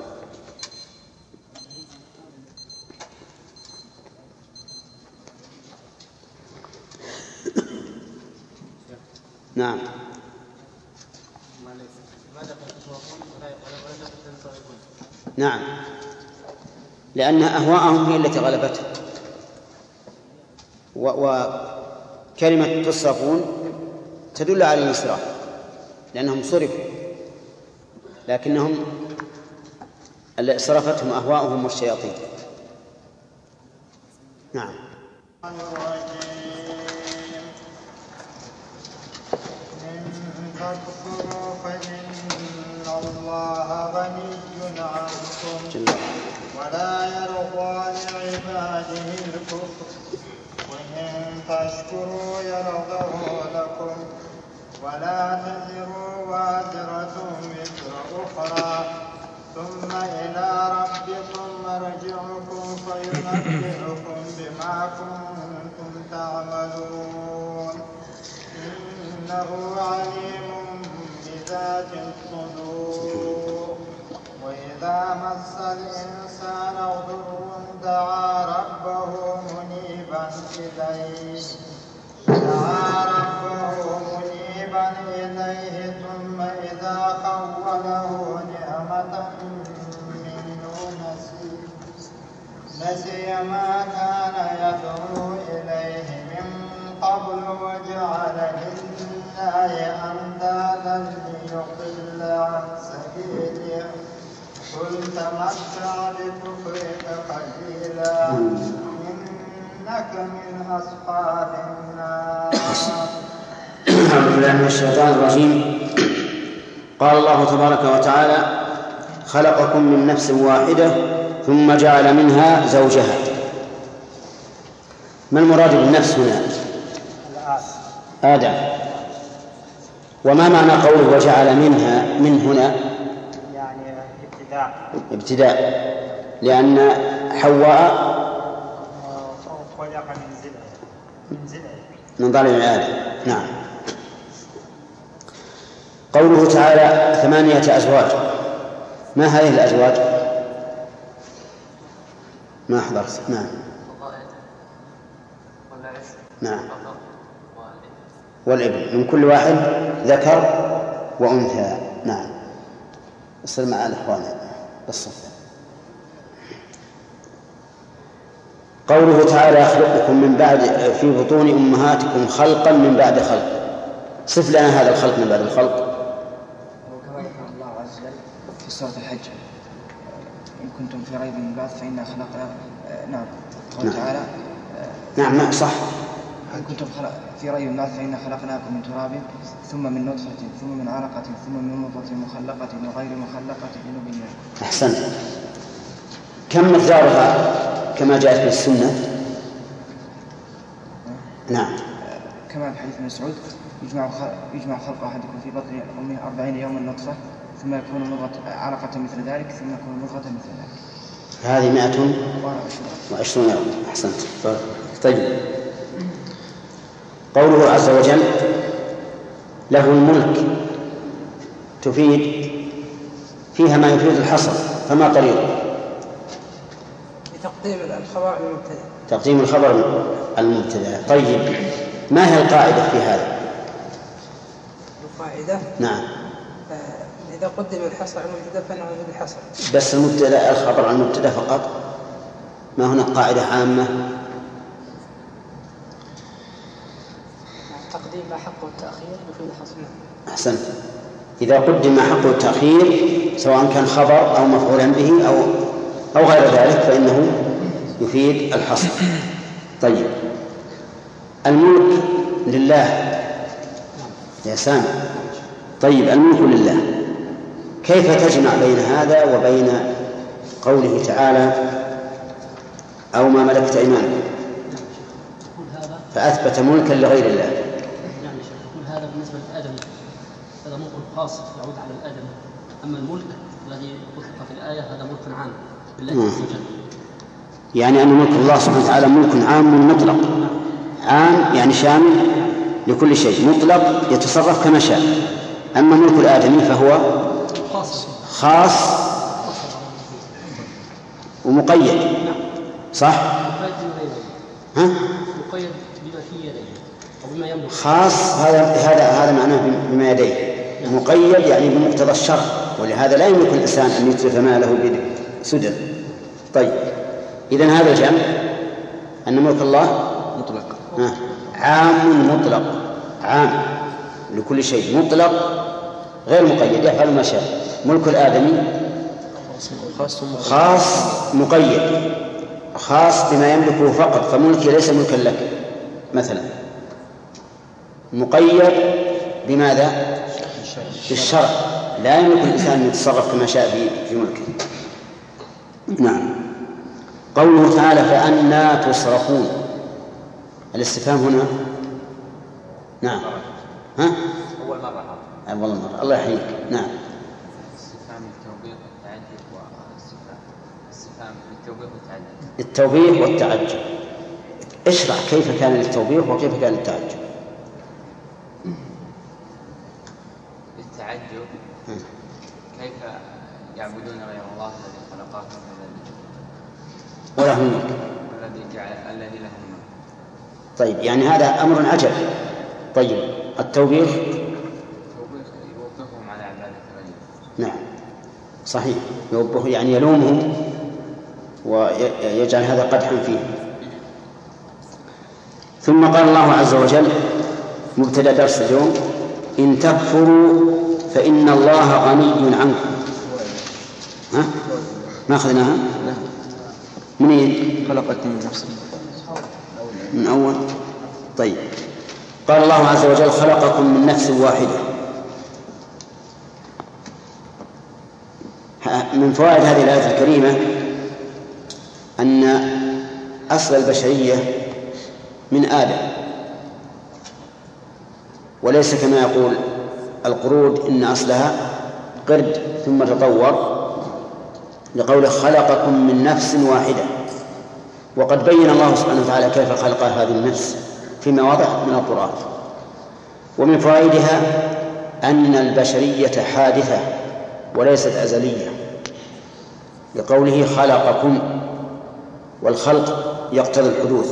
نعم. نعم، لأن أهواءهم هي التي غلبتهم، وكلمة تصرفون تدل على الانصراف لأنهم صرفوا، لكنهم اللي صرفتهم أهواءهم والشياطين. نعم. تكفروا فإن الله غني عنكم ولا يرضى لعباده الكفر وإن تشكروا يرضه لكم ولا تزر وازرة وزر أخرى ثم إلى ربكم مرجعكم فينبئكم بما كنتم تعملون إنه عليم بذات الصدور. وإذا مس الإنسان ضر دعا ربه منيبا إليه دعا ربه منيبا إليه ثم إذا خوله نعمة منه نسي نسي ما كان يدعو إليه من قبل وجعل لله أندادا ليضل عن سبيله قل تمتع بكفرك قليلا إنك من أصحاب النار. أعوذ بالله من الشيطان الرجيم. قال الله تبارك وتعالى خلقكم من نفس واحدة ثم جعل منها زوجها. ما المراد بالنفس هنا؟ آدم. وما معنى قوله وجعل منها من هنا؟ يعني ابتداء ابتداء، لأن حواء خلق من زلع من زلع من ضلع العالي. نعم. قوله تعالى ثمانية أزواج، ما هذه الأزواج؟ ما حضرت. نعم نعم والابن من كل واحد ذكر وأنثى. نعم. اصل مع الإخوان بالصف. قوله تعالى يخلقكم من بعد في بطون أمهاتكم خلقا من بعد خلق، صف لنا هذا الخلق من بعد الخلق. وكما ذكر الله عز وجل في سورة الحج إن كنتم في ريب من بعث فإنا خلقنا. نعم. قال تعالى نعم نعم صح. إن كنتم في ريب من بعث فإنا خلقناكم من تراب ثم من نطفة ثم من علقة ثم من مضغة مخلقة وغير مخلقة لنبين لكم. أحسنت. كم مقدارها كما جاءت في السنة؟ نعم. كما في حديث ابن مسعود يجمع يجمع خلق أحدكم في بطن أمه أربعين يوما نطفة ثم يكون مضغة علقة مثل ذلك ثم يكون مضغة مثل ذلك. هذه مائة وعشرون يوم. أحسنت. طيب. قوله عز وجل له الملك تفيد فيها ما يفيد الحصر، فما طريقه؟ تقديم الخبر المبتدأ. تقديم الخبر المبتدأ. طيب ما هي القاعدة في هذا؟ القاعدة نعم إذا قدم الحصر على المبتدأ فإنه بالحصر. بس المبتدأ الخبر عن المبتدأ فقط، ما هناك قاعدة عامة؟ تقديم ما حقه التأخير يفيد الحصر. أحسنت. إذا قدم ما حقه التأخير سواء كان خبر أو مفعولا به أو أو غير ذلك فإنه يفيد الحصر. طيب الملك لله يا سامي. طيب الملك لله، كيف تجمع بين هذا وبين قوله تعالى أو ما ملكت أيمانكم فأثبت ملكا لغير الله؟ يعني يقول هذا بالنسبة للآدم هذا ملك خاص يعود على الآدم، أما الملك الذي أطلق في الآية هذا ملك عام بالله عز وجل. يعني أن ملك الله سبحانه وتعالى ملك عام مطلق، عام يعني شامل لكل شيء، مطلق يتصرف كما شاء. أما ملك الآدمي فهو خاص ومقيد، صح؟ ها؟ مقيد بما في يديه أو بما يملك. خاص هذا هذا هذا معناه بما يديه، مقيد يعني بمقتضى الشرع، ولهذا لا يملك الإنسان أن يتلف ماله بسدى. طيب إذن هذا الجمع أن ملك الله مطلق عام مطلق، عام لكل شيء، مطلق غير مقيد يفعل ما شاء. ملك الآدمي خاص مقيد، خاص بما يملكه فقط، فملكي ليس ملكا لك مثلا، مقيد بماذا؟ بالشرع، لا يملك الإنسان أن يتصرف كما شاء في ملكه. نعم. قوله تعالى فأنى تصرفون، الاستفهام هنا نعم ها أول مرة أول مرة الله يحييك. نعم. استفهام التوبيخ والتعجب والاستفهام استفهام التوبيخ والتعجب. التوبيخ والتعجب، اشرح كيف كان للتوبيخ وكيف كان للتعجب. التعجب كيف يعبدون غير الله الذي خلقهم وله الملك والذي جعل الذي له الملك. طيب يعني هذا أمر عجب. طيب التوبيخ التوبيخ يوبخهم على عبادة غيره. نعم صحيح، يوبخ يعني يلومهم ويجعل هذا قدحا فيه. ثم قال الله عز وجل مبتدأ درس اليوم إن تكفروا فإن الله غني عنكم. ها ما أخذناها من إيه؟ خلقكم من نفس من أول. طيب قال الله عز وجل خلقكم من نفس واحدة. من فوائد هذه الآية الكريمة أن أصل البشرية من آدم، وليس كما يقول القرود إن أصلها قرد ثم تطور، لقوله خلقكم من نفس واحدة، وقد بين الله سبحانه وتعالى كيف خلق هذه النفس في مواضع من القرآن. ومن فوائدها أن البشرية حادثة وليست أزلية، لقوله خلقكم، والخلق يقتضي الحدوث.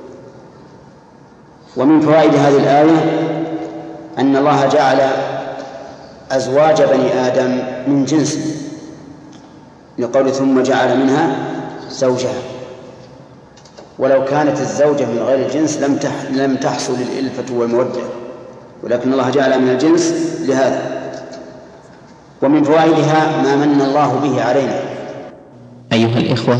ومن فوائد هذه الآية أن الله جعل أزواج بني آدم من جنس، لقوله ثم جعل منها زوجها، ولو كانت الزوجة من غير الجنس لم لم تحصل الإلفة والمودة، ولكن الله جعل من الجنس لهذا. ومن فوائدها ما من الله به علينا. أيها الإخوة،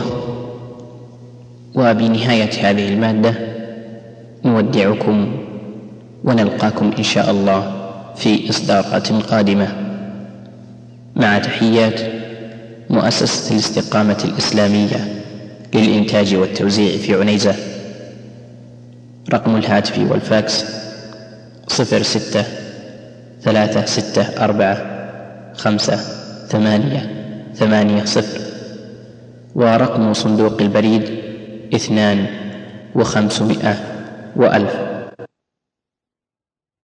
وبنهاية هذه المادة نودعكم ونلقاكم إن شاء الله في إصدارات قادمة، مع تحيات مؤسسة الاستقامة الإسلامية للإنتاج والتوزيع في عنيزة. رقم الهاتف والفاكس صفر ستة ثلاثة ستة أربعة خمسة ثمانية ثمانية صفر، ورقم صندوق البريد اثنان وخمسمائة وألف.